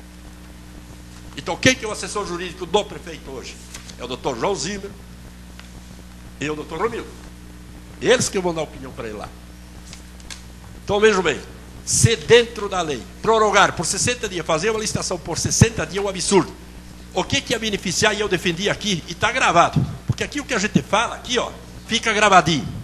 Então quem que é o assessor jurídico do prefeito hoje? É o doutor João Zimmer e o doutor Romildo. Eles que vão dar opinião para ele lá. Então vejam bem, se dentro da lei, prorrogar por sessenta dias, fazer uma licitação por sessenta dias é um absurdo. O que que ia beneficiar, e eu defendi aqui, e está gravado. Porque aqui o que a gente fala, aqui ó, fica gravadinho.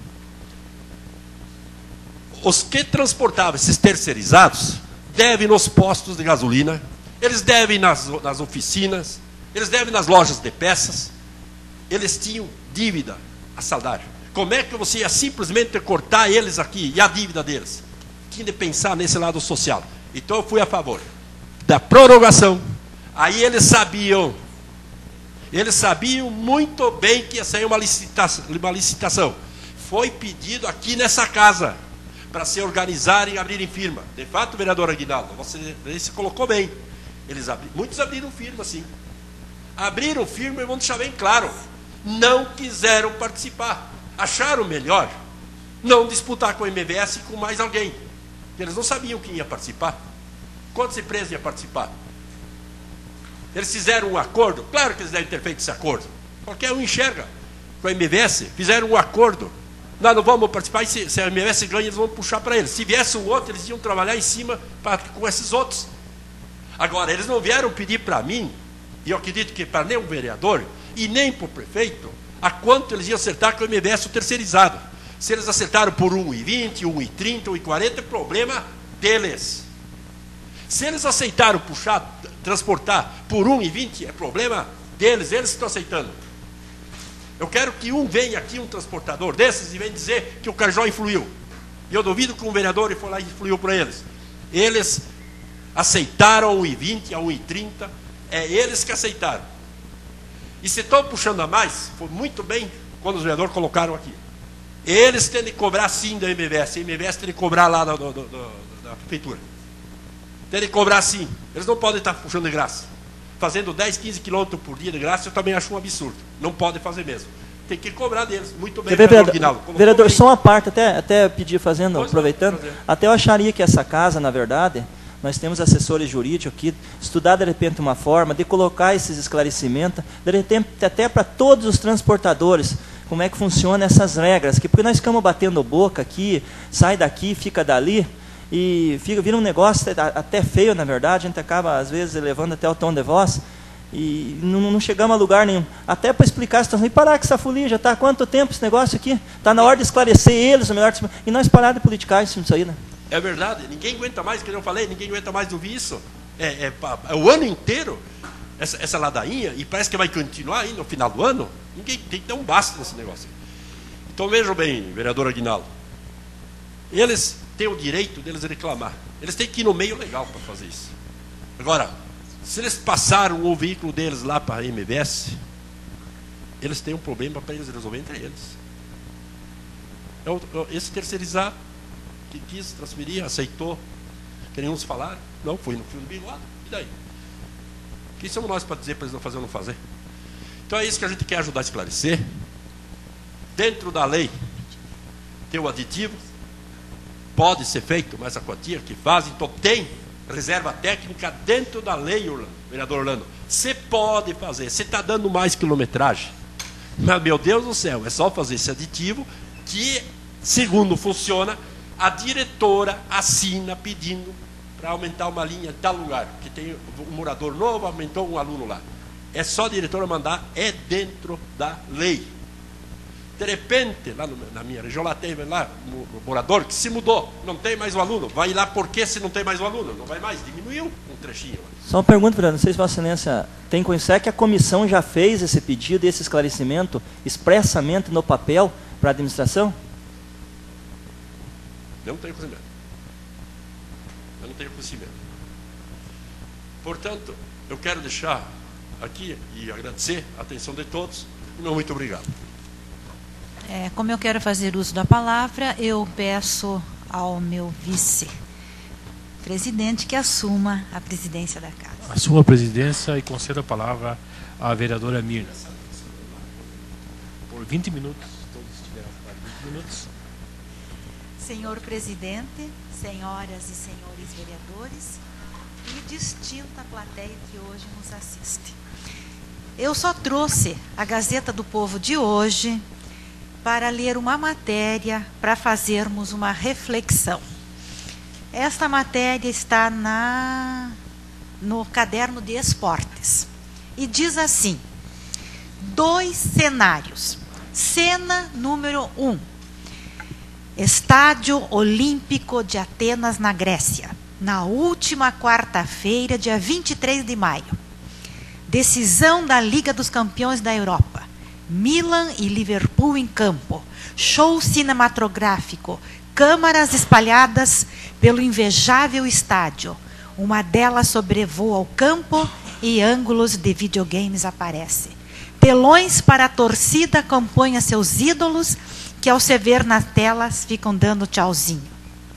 Os que transportavam esses terceirizados devem nos postos de gasolina, eles devem nas, nas oficinas, eles devem nas lojas de peças, eles tinham dívida a salário. Como é que você ia simplesmente cortar eles aqui e a dívida deles? Tinha de pensar nesse lado social. Então eu fui a favor da prorrogação. Aí eles sabiam, eles sabiam muito bem que ia sair uma licitação, uma licitação. Foi pedido aqui nessa casa para se organizarem e abrirem firma. De fato, vereador Aguinaldo, você, você se colocou bem. Eles abri, muitos abriram firma, sim. Abriram firma e vão deixar bem claro. Não quiseram participar. Acharam melhor não disputar com a M V S e com mais alguém. Eles não sabiam quem ia participar. Quantas empresas iam participar? Eles fizeram um acordo. Claro que eles devem ter feito esse acordo. Qualquer um enxerga. Com a M V S, fizeram um acordo. Nós não vamos participar, e se, se a M V S ganha, eles vão puxar para eles. Se viesse um outro, eles iam trabalhar em cima pra, com esses outros. Agora, eles não vieram pedir para mim, e eu acredito que para nenhum vereador, e nem para o prefeito, a quanto eles iam acertar com o M V S o terceirizado. Se eles acertaram por um e vinte, um e trinta, um e quarenta, é problema deles. Se eles aceitaram puxar, transportar por um e vinte, é problema deles, eles estão aceitando. Eu quero que um venha aqui, um transportador desses, e venha dizer que o Cajó influiu. E eu duvido que um vereador foi lá e influiu para eles. Eles aceitaram um e vinte a um e trinta, é eles que aceitaram. E se estão puxando a mais, foi muito bem quando os vereadores colocaram aqui. Eles têm de cobrar sim da M V S, a M V S tem de cobrar lá da, da, da, da prefeitura. Tem de cobrar sim. Eles não podem estar puxando de graça. Fazendo dez, quinze quilômetros por dia de graça, eu também acho um absurdo. Não podem fazer mesmo. tem que cobrar deles. Muito bem, Você vê, vereador vereador, Aguinaldo. vereador, só uma parte, até, até pedir, fazendo, Pois aproveitando, não, prazer. até eu acharia que essa casa, na verdade, nós temos assessores jurídicos aqui, estudar de repente uma forma de colocar esses esclarecimentos, de repente até para todos os transportadores, como é que funciona essas regras, que porque nós ficamos batendo boca aqui, sai daqui, fica dali, e fica, vira um negócio até feio, na verdade, a gente acaba às vezes elevando até o tom de voz, e não, não chegamos a lugar nenhum. Até para explicar a situação, e parar com essa folia, já está há quanto tempo esse negócio aqui? Está na hora de esclarecer eles, o melhor, e nós parar de politicar isso aí, né? É verdade, ninguém aguenta mais, que eu falei, ninguém aguenta mais ouvir isso. É, é, é o ano inteiro, essa, essa ladainha, e parece que vai continuar aí no final do ano. Ninguém tem que dar um basta nesse negócio. Então vejam bem, vereador Aguinaldo, eles têm o direito deles reclamar. Eles têm que ir no meio legal para fazer isso. Agora, se eles passaram o veículo deles lá para a M V S, eles têm um problema para eles resolver entre eles. É o, esse terceirizar que quis transferir, aceitou, querem uns falar, não, foi no filme bigode, e daí? Quem somos nós para dizer para eles não fazer ou não fazer? Então é isso que a gente quer ajudar a esclarecer. Dentro da lei, tem o aditivo, pode ser feito, mas a quantia que faz, então tem reserva técnica dentro da lei, Orlando, vereador Orlando. Você pode fazer, você está dando mais quilometragem, mas meu Deus do céu, é só fazer esse aditivo que, segundo funciona, a diretora assina pedindo para aumentar uma linha em tal lugar, que tem um morador novo, aumentou um aluno lá. É só a diretora mandar, é dentro da lei. De repente, lá no, na minha região, lá tem lá um morador que se mudou, não tem mais o aluno. Vai lá por que se não tem mais o aluno? Não vai mais, diminuiu um trechinho lá. Só uma pergunta, vereador, não sei se Vossa Excelência tem conhecimento que a comissão já fez esse pedido, esse esclarecimento expressamente no papel para a administração? Não tenho conhecimento. Eu não tenho conhecimento. Portanto, eu quero deixar aqui e agradecer a atenção de todos. Meu muito obrigado. É, como eu quero fazer uso da palavra, eu peço ao meu vice-presidente que assuma a presidência da casa. Assuma a presidência e conceda a palavra à vereadora Mirna. Por vinte minutos, todos tiveram vinte minutos. Senhor presidente, senhoras e senhores vereadores e distinta plateia que hoje nos assiste. Eu só trouxe a Gazeta do Povo de hoje para ler uma matéria, para fazermos uma reflexão. Esta matéria está na, no caderno de esportes. E diz assim, dois cenários. Cena número um. Estádio Olímpico de Atenas, na Grécia. Na última quarta-feira, dia vinte e três de maio. Decisão da Liga dos Campeões da Europa. Milan e Liverpool em campo, show cinematográfico, câmaras espalhadas pelo invejável estádio. Uma delas sobrevoa o campo e ângulos de videogames aparecem. Telões para a torcida acompanham seus ídolos, que ao se ver nas telas ficam dando tchauzinho.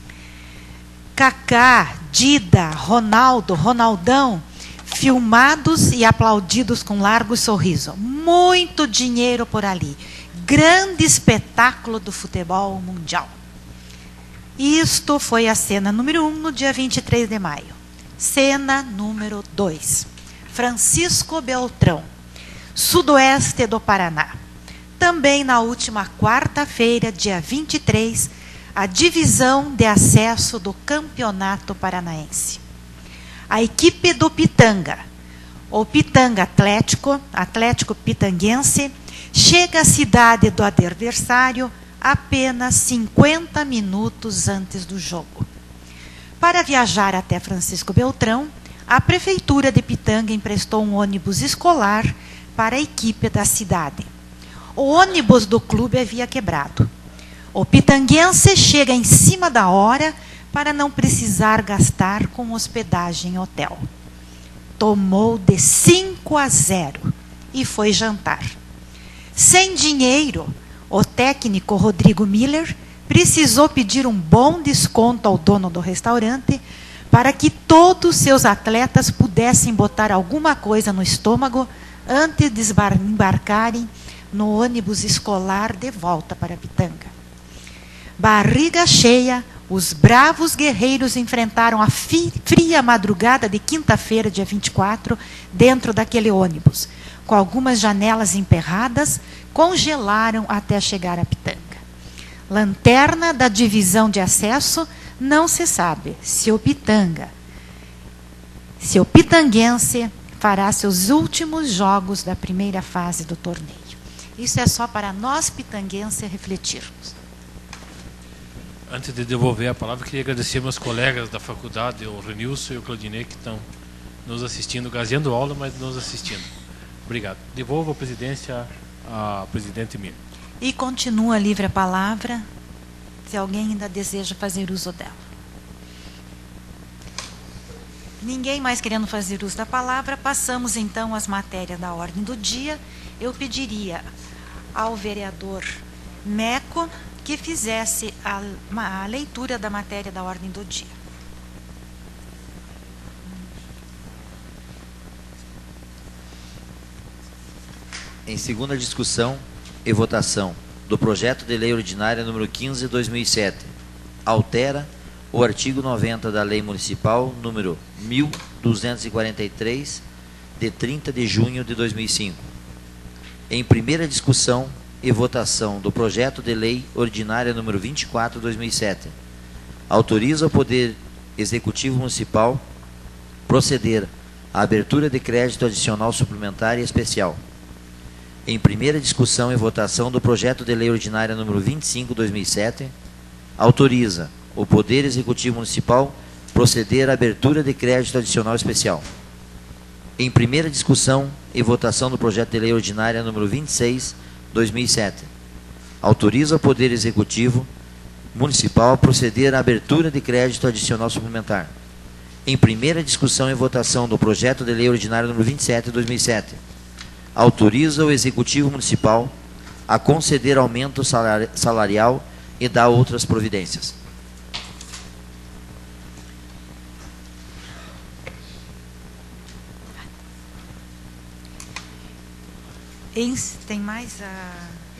Kaká, Dida, Ronaldo, Ronaldão, filmados e aplaudidos com largo sorriso. Muito dinheiro por ali. Grande espetáculo do futebol mundial. Isto foi a cena número um no dia vinte e três de maio. Cena número dois. Francisco Beltrão, sudoeste do Paraná. Também na última quarta-feira, dia vinte e três, a divisão de acesso do Campeonato Paranaense. A equipe do Pitanga, o Pitanga Atlético, Atlético Pitanguense, chega à cidade do adversário apenas cinquenta minutos antes do jogo. Para viajar até Francisco Beltrão, a Prefeitura de Pitanga emprestou um ônibus escolar para a equipe da cidade. O ônibus do clube havia quebrado. O pitanguense chega em cima da hora para não precisar gastar com hospedagem em hotel. Tomou de cinco a zero e foi jantar. Sem dinheiro, o técnico Rodrigo Miller precisou pedir um bom desconto ao dono do restaurante para que todos seus atletas pudessem botar alguma coisa no estômago antes de embarcarem no ônibus escolar de volta para Pitanga. Barriga cheia, os bravos guerreiros enfrentaram a fria madrugada de quinta-feira, dia vinte e quatro, dentro daquele ônibus. Com algumas janelas emperradas, congelaram até chegar a Pitanga. Lanterna da divisão de acesso, não se sabe se o Pitanga, se o pitanguense fará seus últimos jogos da primeira fase do torneio. Isso é só para nós pitanguenses refletirmos. Antes de devolver a palavra, queria agradecer meus colegas da faculdade, o Renilson e o Claudinei, que estão nos assistindo, gazeando aula, mas nos assistindo. Obrigado. Devolvo a presidência à presidente Mir. E continua livre a palavra, se alguém ainda deseja fazer uso dela. Ninguém mais querendo fazer uso da palavra, passamos então às matérias da ordem do dia. Eu pediria ao vereador Meco que fizesse a, a leitura da matéria da ordem do dia. Em segunda discussão e votação do projeto de lei ordinária número quinze de dois mil e sete, altera o artigo noventa da Lei Municipal número mil duzentos e quarenta e três, de trinta de junho de dois mil e cinco. Em primeira discussão e votação do projeto de lei ordinária número vinte e quatro de dois mil e sete, autoriza o Poder Executivo Municipal proceder à abertura de crédito adicional suplementar e especial. Em primeira discussão e votação do projeto de lei ordinária número vinte e cinco de dois mil e sete, autoriza o Poder Executivo Municipal proceder à abertura de crédito adicional especial. Em primeira discussão e votação do projeto de lei ordinária número vinte e seis de dois mil e sete, autoriza o Poder Executivo Municipal a proceder à abertura de crédito adicional suplementar. Em primeira discussão e votação do projeto de lei ordinária número vinte e sete de dois mil e sete, autoriza o Executivo Municipal a conceder aumento salarial e dar outras providências. Tem mais a...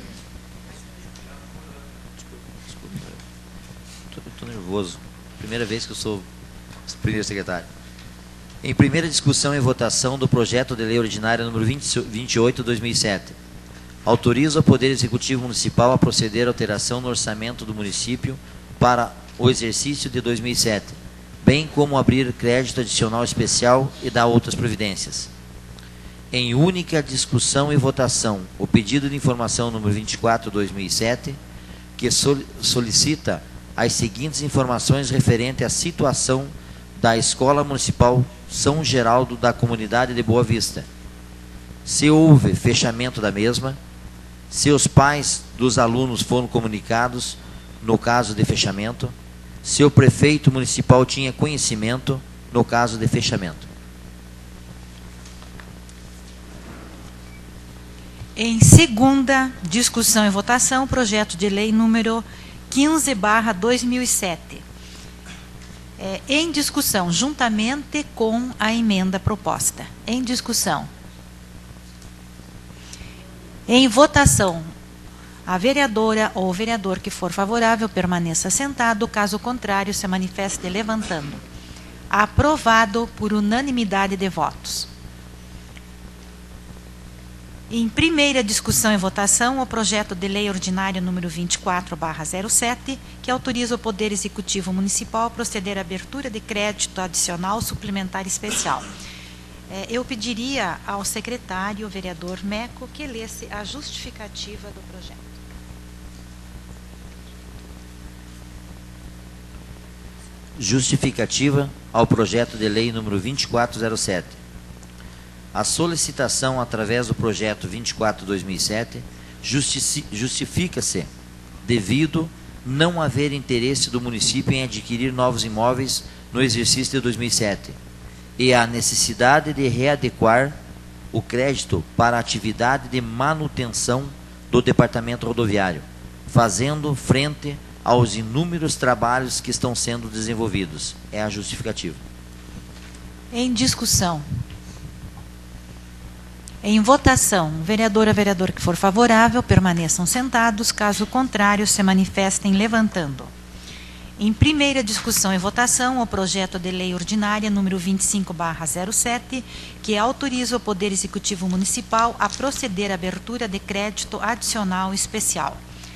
Estou nervoso. Primeira vez que eu sou primeiro secretário. Em primeira discussão e votação do projeto de lei ordinária número vinte e oito de dois mil e sete, autoriza o Poder Executivo Municipal a proceder à alteração no orçamento do município para o exercício de dois mil e sete, bem como abrir crédito adicional especial e dar outras providências. Em única discussão e votação, o pedido de informação número vinte e quatro de dois mil e sete, que solicita as seguintes informações referente à situação da Escola Municipal São Geraldo da comunidade de Boa Vista. Se houve fechamento da mesma, se os pais dos alunos foram comunicados no caso de fechamento, se o prefeito municipal tinha conhecimento no caso de fechamento. Em segunda discussão e votação, projeto de lei número quinze barra dois mil e sete. É, em discussão, juntamente com a emenda proposta. Em discussão. Em votação, a vereadora ou o vereador que for favorável permaneça sentado, caso contrário, se manifeste levantando. Aprovado por unanimidade de votos. Em primeira discussão e votação, o projeto de lei ordinário número vinte e quatro barra zero sete, que autoriza o Poder Executivo Municipal a proceder à abertura de crédito adicional suplementar especial. É, eu pediria ao secretário, o vereador Meco, que lesse a justificativa do projeto. Justificativa ao projeto de lei número vinte e quatro zero sete. A solicitação através do projeto vinte e quatro de dois mil e sete justifica-se devido não haver interesse do município em adquirir novos imóveis no exercício de dois mil e sete e a necessidade de readequar o crédito para a atividade de manutenção do departamento rodoviário, fazendo frente aos inúmeros trabalhos que estão sendo desenvolvidos. É a justificativa. Em discussão. Em votação, o vereador ou a vereadora que for favorável, permaneçam sentados. Caso contrário, se manifestem levantando. Em primeira discussão e votação, o projeto de lei ordinária número vinte e cinco barra zero sete, que autoriza o Poder Executivo Municipal a proceder à abertura de crédito adicional especial.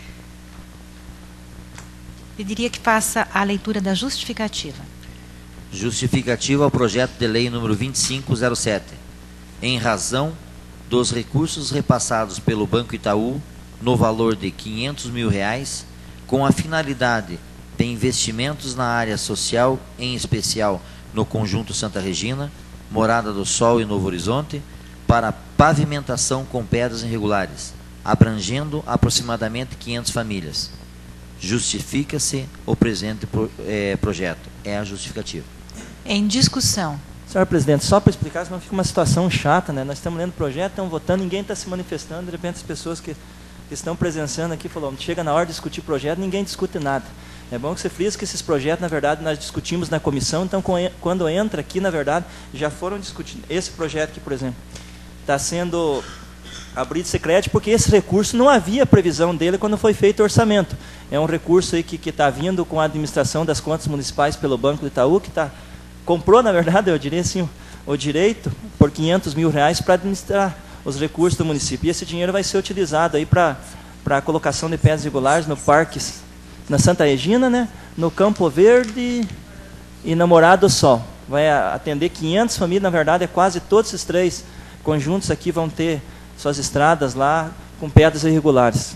Pediria que faça a leitura da justificativa. Justificativa ao projeto de lei número vinte e cinco zero sete. Em razão dos recursos repassados pelo Banco Itaú, no valor de quinhentos mil reais, com a finalidade de investimentos na área social, em especial no Conjunto Santa Regina, Morada do Sol e Novo Horizonte, para pavimentação com pedras irregulares, abrangendo aproximadamente quinhentas famílias. Justifica-se o presente pro, é, projeto. É a justificativa. Em discussão. Senhor presidente, só para explicar, senão fica uma situação chata, né? Nós estamos lendo o projeto, estamos votando, ninguém está se manifestando, de repente as pessoas que, que estão presenciando aqui falaram, chega na hora de discutir projeto, ninguém discute nada. É bom que você frise que esses projetos, na verdade, nós discutimos na comissão, então quando entra aqui, na verdade, já foram discutidos. Esse projeto aqui, por exemplo, está sendo abrido esse crédito porque esse recurso não havia previsão dele quando foi feito o orçamento. É um recurso aí que está vindo com a administração das contas municipais pelo Banco do Itaú, que está, comprou, na verdade, eu diria assim, o, o direito por quinhentos mil reais para administrar os recursos do município. E esse dinheiro vai ser utilizado aí para a colocação de pedras regulares no parque, na Santa Regina, né, no Campo Verde e na Morada do Sol. Vai atender quinhentas famílias, na verdade, é quase todos esses três conjuntos aqui vão ter suas estradas lá com pedras irregulares.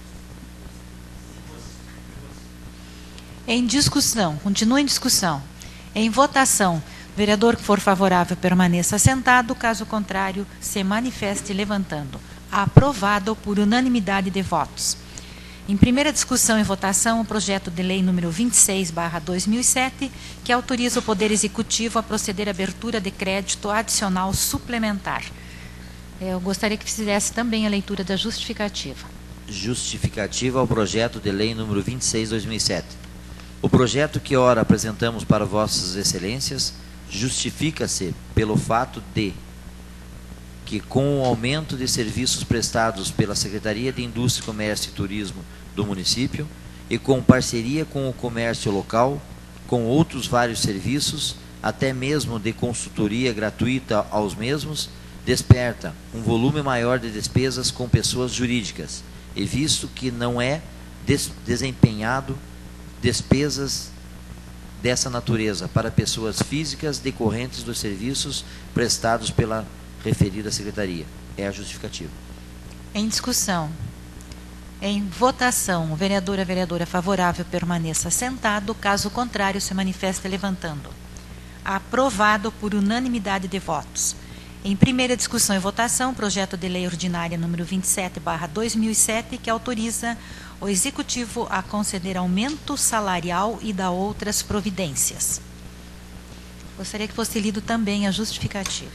Em discussão, continua em discussão. Em votação, o vereador que for favorável permaneça sentado, caso contrário, se manifeste levantando. Aprovado por unanimidade de votos. Em primeira discussão e votação, o projeto de lei número vinte e seis barra dois mil e sete, que autoriza o Poder Executivo a proceder à abertura de crédito adicional suplementar. Eu gostaria que fizesse também a leitura da justificativa. Justificativa ao projeto de lei número vinte e seis barra dois mil e sete. O projeto que ora apresentamos para vossas excelências justifica-se pelo fato de que, com o aumento de serviços prestados pela Secretaria de Indústria, Comércio e Turismo do município e com parceria com o comércio local, com outros vários serviços, até mesmo de consultoria gratuita aos mesmos, desperta um volume maior de despesas com pessoas jurídicas, e visto que não é des desempenhado despesas dessa natureza para pessoas físicas decorrentes dos serviços prestados pela referida secretaria. É a justificativa. Em discussão. Em votação, o vereador ou a vereadora favorável permaneça sentado, caso contrário, se manifeste levantando. Aprovado por unanimidade de votos. Em primeira discussão e votação, projeto de lei ordinária número vinte e sete barra dois mil e sete, que autoriza o Executivo a conceder aumento salarial e da outras providências. Gostaria que fosse lido também a justificativa.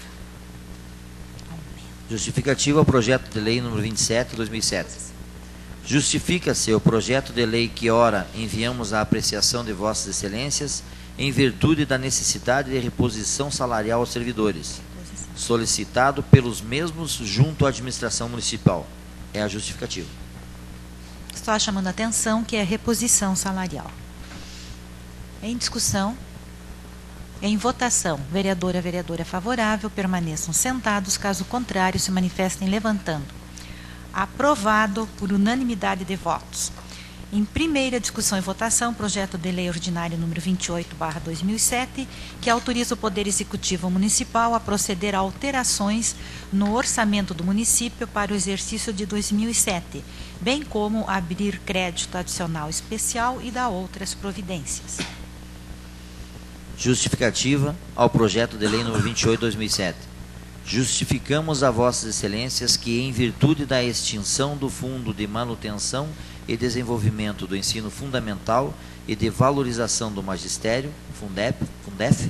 Justificativa ao projeto de lei número vinte e sete barra dois mil e sete. Justifica-se o projeto de lei que ora enviamos à apreciação de vossas excelências em virtude da necessidade de reposição salarial aos servidores, solicitado pelos mesmos junto à administração municipal. É a justificativa. Só chamando a atenção que é reposição salarial. Em discussão. Em votação, vereador e vereadora favorável permaneçam sentados, caso contrário, se manifestem levantando. Aprovado por unanimidade de votos. Em primeira discussão e votação, projeto de lei ordinário número vinte e oito barra dois mil e sete, que autoriza o Poder Executivo Municipal a proceder a alterações no orçamento do município para o exercício de dois mil e sete, bem como abrir crédito adicional especial e dar outras providências. Justificativa ao projeto de lei número vinte e oito barra dois mil e sete. Justificamos a vossas excelências que, em virtude da extinção do Fundo de Manutenção e Desenvolvimento do Ensino Fundamental e de Valorização do Magistério, Fundep, Fundef,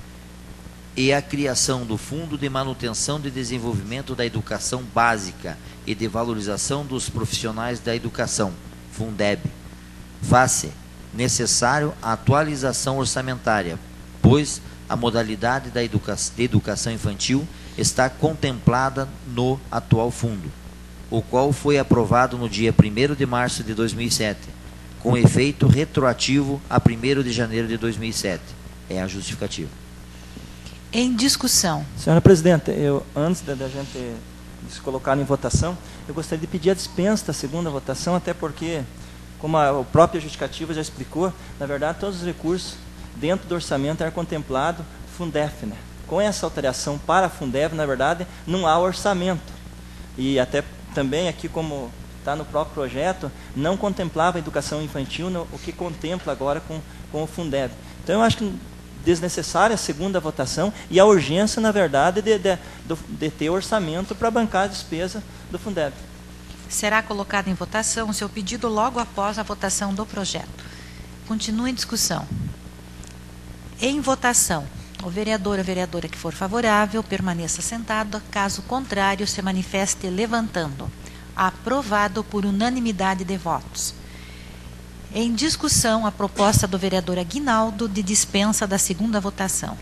e a criação do Fundo de Manutenção e Desenvolvimento da Educação Básica e de Valorização dos Profissionais da Educação, Fundeb, faz-se necessário a atualização orçamentária, pois a modalidade da educa de educação infantil está contemplada no atual fundo, o qual foi aprovado no dia primeiro de março de dois mil e sete, com efeito retroativo a primeiro de janeiro de dois mil e sete. É a justificativa. Em discussão. Senhora Presidente, eu, antes da, da gente se colocar em votação, eu gostaria de pedir a dispensa da segunda votação, até porque, como a, a própria justificativa já explicou, na verdade, todos os recursos dentro do orçamento eram contemplados Fundef, né? Com essa alteração para a Fundef, na verdade, não há orçamento. E até também aqui, como está no próprio projeto, não contemplava a educação infantil, no, o que contempla agora com, com o Fundeb. Então, eu acho que desnecessária a segunda votação e a urgência, na verdade, de, de, de, de ter orçamento para bancar a despesa do Fundeb. Será colocado em votação o seu pedido logo após a votação do projeto. Continua em discussão. Em votação. O vereador ou vereadora que for favorável permaneça sentado, caso contrário se manifeste levantando. Aprovado por unanimidade de votos. Em discussão, a proposta do vereador Aguinaldo de dispensa da segunda votação.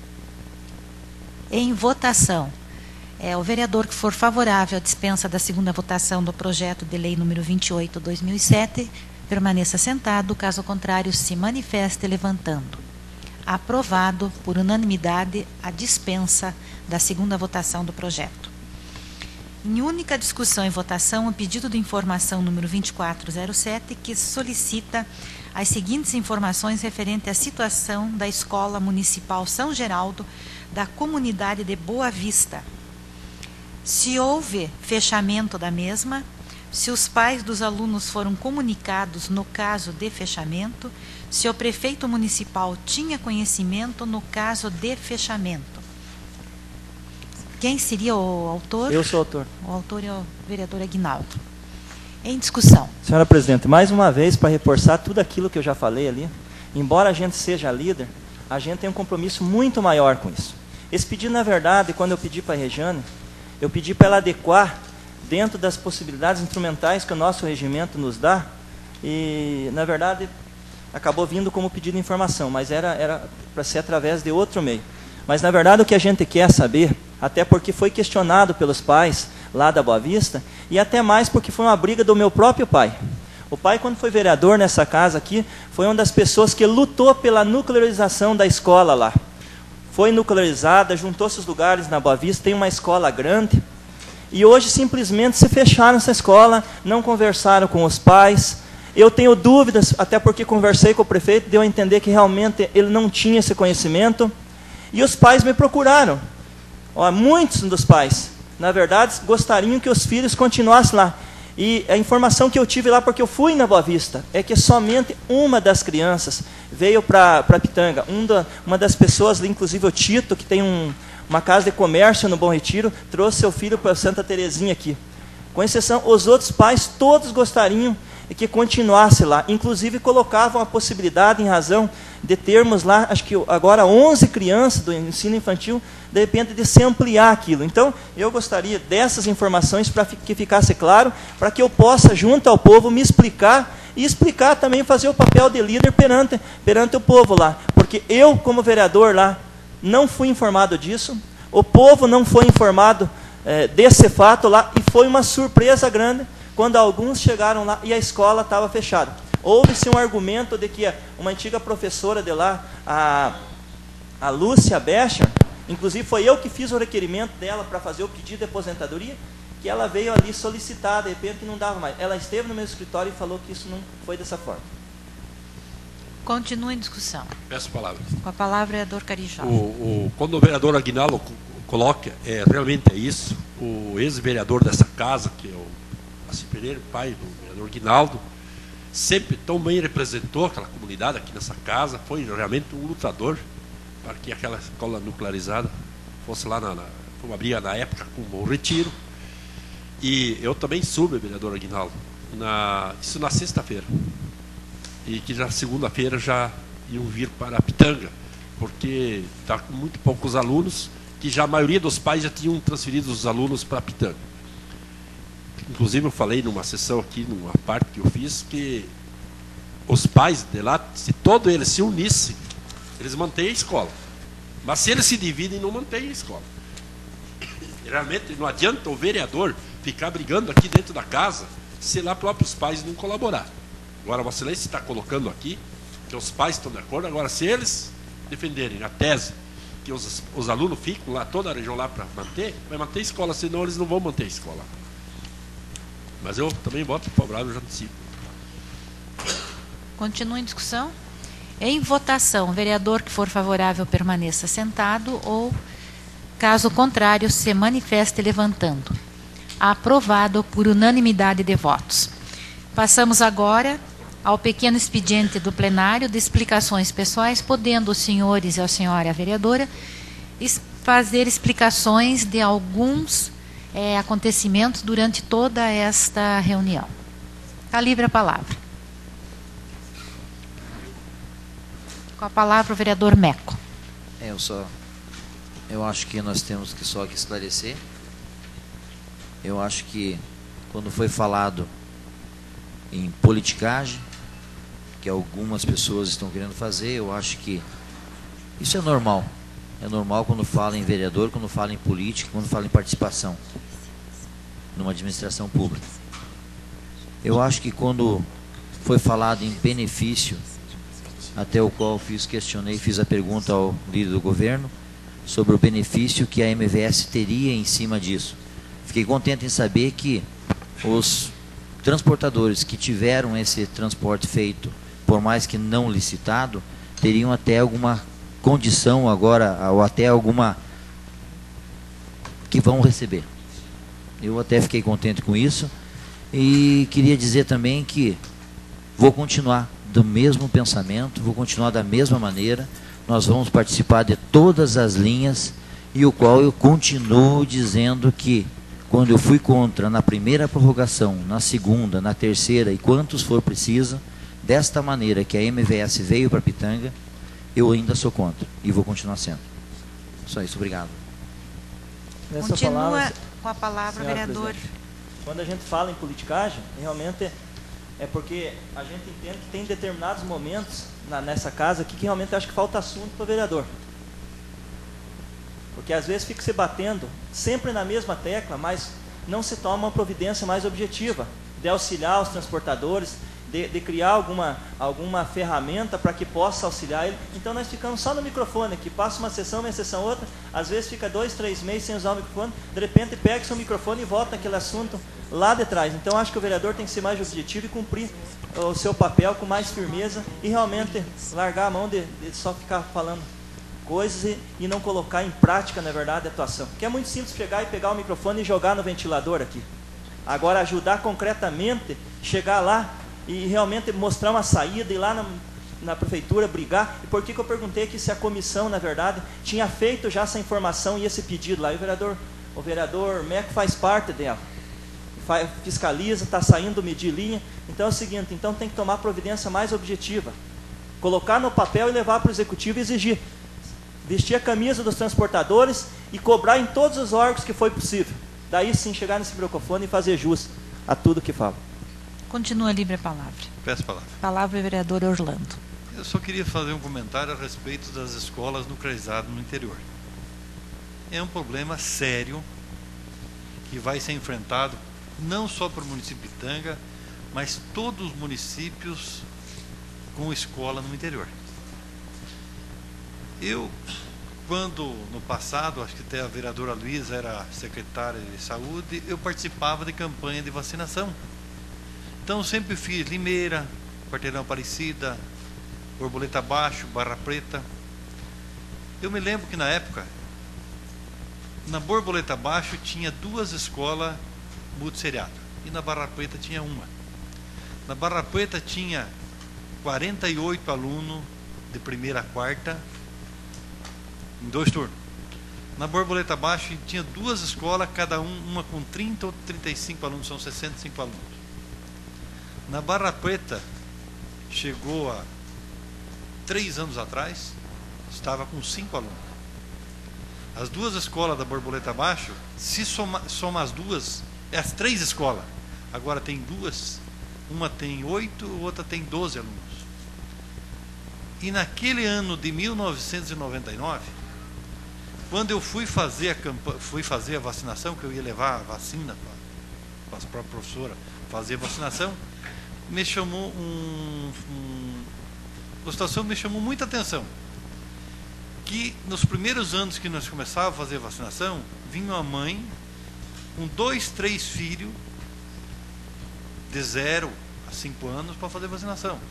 Em votação, é o vereador que for favorável à dispensa da segunda votação do projeto de lei número vinte e oito, dois mil e sete, permaneça sentado, caso contrário se manifeste levantando. Aprovado por unanimidade a dispensa da segunda votação do projeto. Em única discussão e votação, o pedido de informação número vinte e quatro zero sete, que solicita as seguintes informações referente à situação da Escola Municipal São Geraldo, da comunidade de Boa Vista. Se houve fechamento da mesma, se os pais dos alunos foram comunicados no caso de fechamento, se o prefeito municipal tinha conhecimento no caso de fechamento. Quem seria o autor? Eu sou o autor. O autor é o vereador Aguinaldo. Em discussão. Senhora Presidente, mais uma vez, para reforçar tudo aquilo que eu já falei ali, embora a gente seja líder, a gente tem um compromisso muito maior com isso. Esse pedido, na verdade, quando eu pedi para a Regiane, eu pedi para ela adequar dentro das possibilidades instrumentais que o nosso regimento nos dá, e, na verdade, acabou vindo como pedido de informação, mas era, era para ser através de outro meio. Mas, na verdade, o que a gente quer saber, até porque foi questionado pelos pais lá da Boa Vista, e até mais porque foi uma briga do meu próprio pai. O pai, quando foi vereador nessa casa aqui, foi uma das pessoas que lutou pela nuclearização da escola lá. Foi nuclearizada, juntou-se os lugares na Boa Vista, tem uma escola grande, e hoje simplesmente se fecharam essa escola, não conversaram com os pais. Eu tenho dúvidas, até porque conversei com o prefeito, deu a entender que realmente ele não tinha esse conhecimento, e os pais me procuraram. Ó, muitos dos pais, na verdade, gostariam que os filhos continuassem lá. E a informação que eu tive lá, porque eu fui na Boa Vista, é que somente uma das crianças veio para Pitanga. Um da, uma das pessoas, inclusive o Tito, que tem um, uma casa de comércio no Bom Retiro, trouxe seu filho para Santa Terezinha aqui. Com exceção, os outros pais, todos gostariam que continuasse lá. Inclusive, colocavam a possibilidade, em razão de termos lá, acho que agora onze crianças do ensino infantil, de repente de se ampliar aquilo. Então, eu gostaria dessas informações para que ficasse claro, para que eu possa, junto ao povo, me explicar e explicar também, fazer o papel de líder perante, perante o povo lá. Porque eu, como vereador lá, não fui informado disso, o povo não foi informado é, desse fato lá, e foi uma surpresa grande quando alguns chegaram lá e a escola estava fechada. Houve-se um argumento de que uma antiga professora de lá, a, a Lúcia Becher, inclusive foi eu que fiz o requerimento dela para fazer o pedido de aposentadoria, que ela veio ali solicitar, de repente não dava mais. Ela esteve no meu escritório e falou que isso não foi dessa forma. Continua em discussão. Peço palavras. Com a palavra, vereador Carijó. O, o, quando o vereador Aguinaldo coloca, é, realmente é isso, o ex-vereador dessa casa, que é o Assi Pereira, pai do vereador Aguinaldo, sempre tão bem representou aquela comunidade aqui nessa casa, foi realmente um lutador para que aquela escola nuclearizada fosse lá, na, na, foi uma briga na época com o Retiro, e eu também soube, vereador Aguinaldo, na, isso na sexta-feira, e que já segunda-feira já iam vir para a Pitanga, porque está com muito poucos alunos, que já a maioria dos pais já tinham transferido os alunos para a Pitanga. Inclusive eu falei numa sessão aqui, numa parte que eu fiz, que os pais de lá, se todos eles se unissem, eles mantêm a escola. Mas se eles se dividem, não mantém a escola. Realmente não adianta o vereador ficar brigando aqui dentro da casa se lá próprios pais não colaborar. Agora, Vossa Excelência está colocando aqui que os pais estão de acordo. Agora, se eles defenderem a tese que os, os alunos ficam lá, toda a região lá para manter, vai manter a escola, senão eles não vão manter a escola. Mas eu também voto favorável, já antecipo. Continua em discussão? Em votação, o vereador que for favorável permaneça sentado ou, caso contrário, se manifeste levantando. Aprovado por unanimidade de votos. Passamos agora ao pequeno expediente do plenário de explicações pessoais, podendo os senhores e a senhora vereadora es- fazer explicações de alguns é, acontecimentos durante toda esta reunião. Está livre a palavra. Com a palavra o vereador Meco. É, eu só, eu acho que nós temos que só que esclarecer. Eu acho que quando foi falado em politicagem, que algumas pessoas estão querendo fazer, eu acho que isso é normal. É normal quando fala em vereador, quando fala em política, quando fala em participação numa administração pública. Eu acho que quando foi falado em benefício, até o qual fiz, questionei, fiz a pergunta ao líder do governo sobre o benefício que a M V S teria em cima disso. Fiquei contente em saber que os transportadores que tiveram esse transporte feito, por mais que não licitado, teriam até alguma condição agora, ou até alguma que vão receber. Eu até fiquei contente com isso e queria dizer também que vou continuar do mesmo pensamento, vou continuar da mesma maneira. Nós vamos participar de todas as linhas e o qual eu continuo dizendo que quando eu fui contra na primeira prorrogação, na segunda, na terceira e quantos for preciso, desta maneira que a M V S veio para Pitanga, eu ainda sou contra e vou continuar sendo. Só isso, obrigado. Nessa Continua palavra, com a palavra o senhora vereador. presidente, quando a gente fala em politicagem, realmente é porque a gente entende que tem determinados momentos na, nessa casa aqui que realmente acho que falta assunto para o vereador. Porque às vezes fica se batendo sempre na mesma tecla, mas não se toma uma providência mais objetiva de auxiliar os transportadores, de, de criar alguma, alguma ferramenta para que possa auxiliar ele. Então nós ficamos só no microfone aqui, passa uma sessão, uma sessão outra, às vezes fica dois, três meses sem usar o microfone, de repente pega seu microfone e volta naquele assunto lá de trás. Então acho que o vereador tem que ser mais objetivo e cumprir o seu papel com mais firmeza e realmente largar a mão de, de só ficar falando coisas e, e não colocar em prática, na verdade, a atuação. Porque é muito simples chegar e pegar o microfone e jogar no ventilador aqui. Agora, ajudar concretamente, chegar lá e realmente mostrar uma saída, ir lá na, na prefeitura, brigar. E por que que eu perguntei aqui se a comissão, na verdade, tinha feito já essa informação e esse pedido lá? E o vereador, o vereador Meco faz parte dela. Faz, fiscaliza, está saindo medir linha. Então é o seguinte, então tem que tomar providência mais objetiva. Colocar no papel e levar para o executivo e exigir. Vestir a camisa dos transportadores e cobrar em todos os órgãos que foi possível. Daí sim chegar nesse microfone e fazer jus a tudo que fala. Continua livre a palavra. Peço a palavra. Palavra o vereador Orlando. Eu só queria fazer um comentário a respeito das escolas nuclearizadas no interior. É um problema sério que vai ser enfrentado não só para o município de Pitanga, mas todos os municípios com escola no interior. Eu, quando no passado, acho que até a vereadora Luísa era secretária de saúde, eu participava de campanha de vacinação. Então sempre fiz Limeira, Quarteirão Aparecida, Borboleta Baixo, Barra Preta. Eu me lembro que na época, na Borboleta Baixo tinha duas escolas multisseriado e na Barra Preta tinha uma. Na Barra Preta tinha quarenta e oito alunos de primeira a quarta, em dois turnos. Na Borboleta Baixo tinha duas escolas, cada um, uma com trinta ou trinta e cinco alunos, são sessenta e cinco alunos. Na Barra Preta, chegou a três anos atrás, estava com cinco alunos. As duas escolas da Borboleta Baixo, se soma, soma as duas, é as três escolas. Agora tem duas, uma tem oito, outra tem doze alunos. E naquele ano de mil novecentos e noventa e nove, Quando eu fui fazer a campa fui fazer a vacinação, que eu ia levar a vacina para a própria professora fazer a vacinação, me chamou um, um a situação me chamou muita atenção, que nos primeiros anos que nós começávamos a fazer a vacinação, vinha uma mãe com dois, três filhos de zero a cinco anos para fazer vacinação.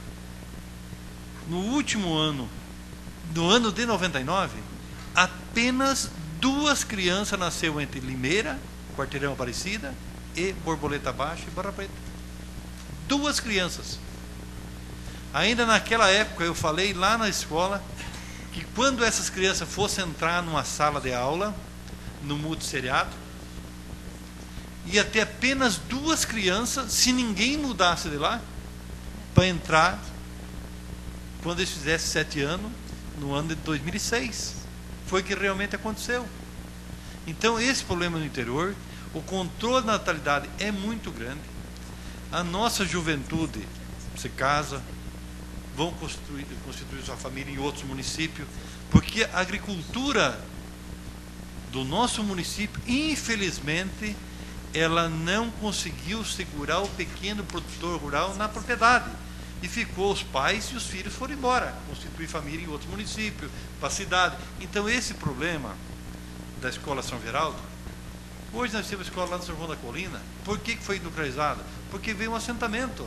No último ano, no ano de noventa e nove, apenas duas crianças nasceram entre Limeira, Quarteirão Aparecida, e Borboleta Baixa e Barra Preta. Duas crianças. Ainda naquela época eu falei lá na escola que quando essas crianças fossem entrar numa sala de aula, no multisseriado, ia ter apenas duas crianças, se ninguém mudasse de lá, para entrar quando eles fizessem sete anos, no ano de dois mil e seis. Foi o que realmente aconteceu. Então, esse problema no interior, o controle da natalidade é muito grande. A nossa juventude se casa, vão constituir, constituir sua família em outros municípios, porque a agricultura do nosso município, infelizmente, ela não conseguiu segurar o pequeno produtor rural na propriedade. E ficou os pais e os filhos foram embora, constituir família em outro município, para a cidade. Então, esse problema da Escola São Geraldo, hoje nós temos a escola lá no São João da Colina. Por que foi industrializada? Porque veio um assentamento.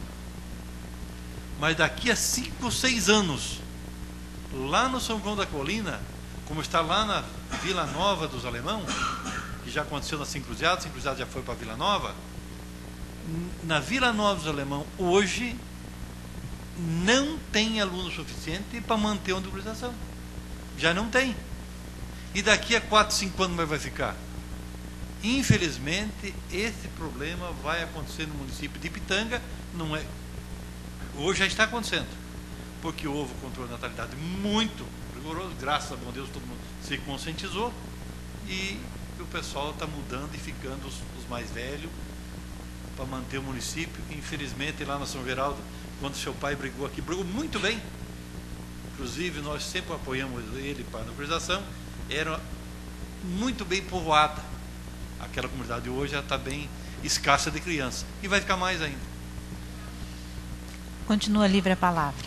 Mas daqui a cinco ou seis anos, lá no São João da Colina, como está lá na Vila Nova dos Alemão, que já aconteceu na Cinco Cruzados, Cinco Cruzados já foi para a Vila Nova, na Vila Nova dos Alemão, hoje, não tem aluno suficiente para manter a industrialização. Já não tem. E daqui a quatro, cinco anos vai ficar? Infelizmente, esse problema vai acontecer no município de Ipitanga. Não é, hoje já está acontecendo, porque houve um controle de natalidade muito rigoroso, graças a bom Deus todo mundo se conscientizou, e o pessoal está mudando e ficando os, os mais velhos para manter o município. Infelizmente, lá na São Geraldo, quando seu pai brigou aqui, brigou muito bem, inclusive nós sempre apoiamos ele para a nuclearização, era muito bem povoada. Aquela comunidade hoje já está bem escassa de criança, e vai ficar mais ainda. Continua livre a palavra.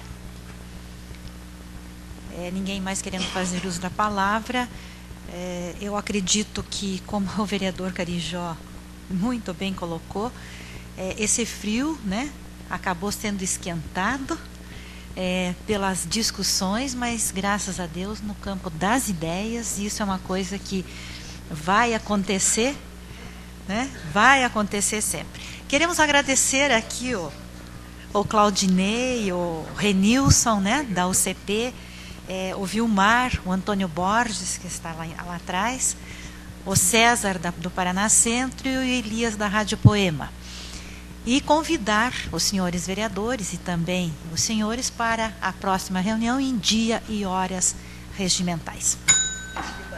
É, ninguém mais querendo fazer uso da palavra. É, eu acredito que, como o vereador Carijó muito bem colocou, é, esse frio, né, acabou sendo esquentado é, pelas discussões, mas graças a Deus no campo das ideias, isso é uma coisa que vai acontecer, né? Vai acontecer sempre. Queremos agradecer aqui o, o Claudinei, o Renilson, né, da U C P, é, o Vilmar, o Antônio Borges, que está lá, lá atrás, o César da, do Paraná Centro e o Elias da Rádio Poema. E convidar os senhores vereadores e também os senhores para a próxima reunião em dia e horas regimentais.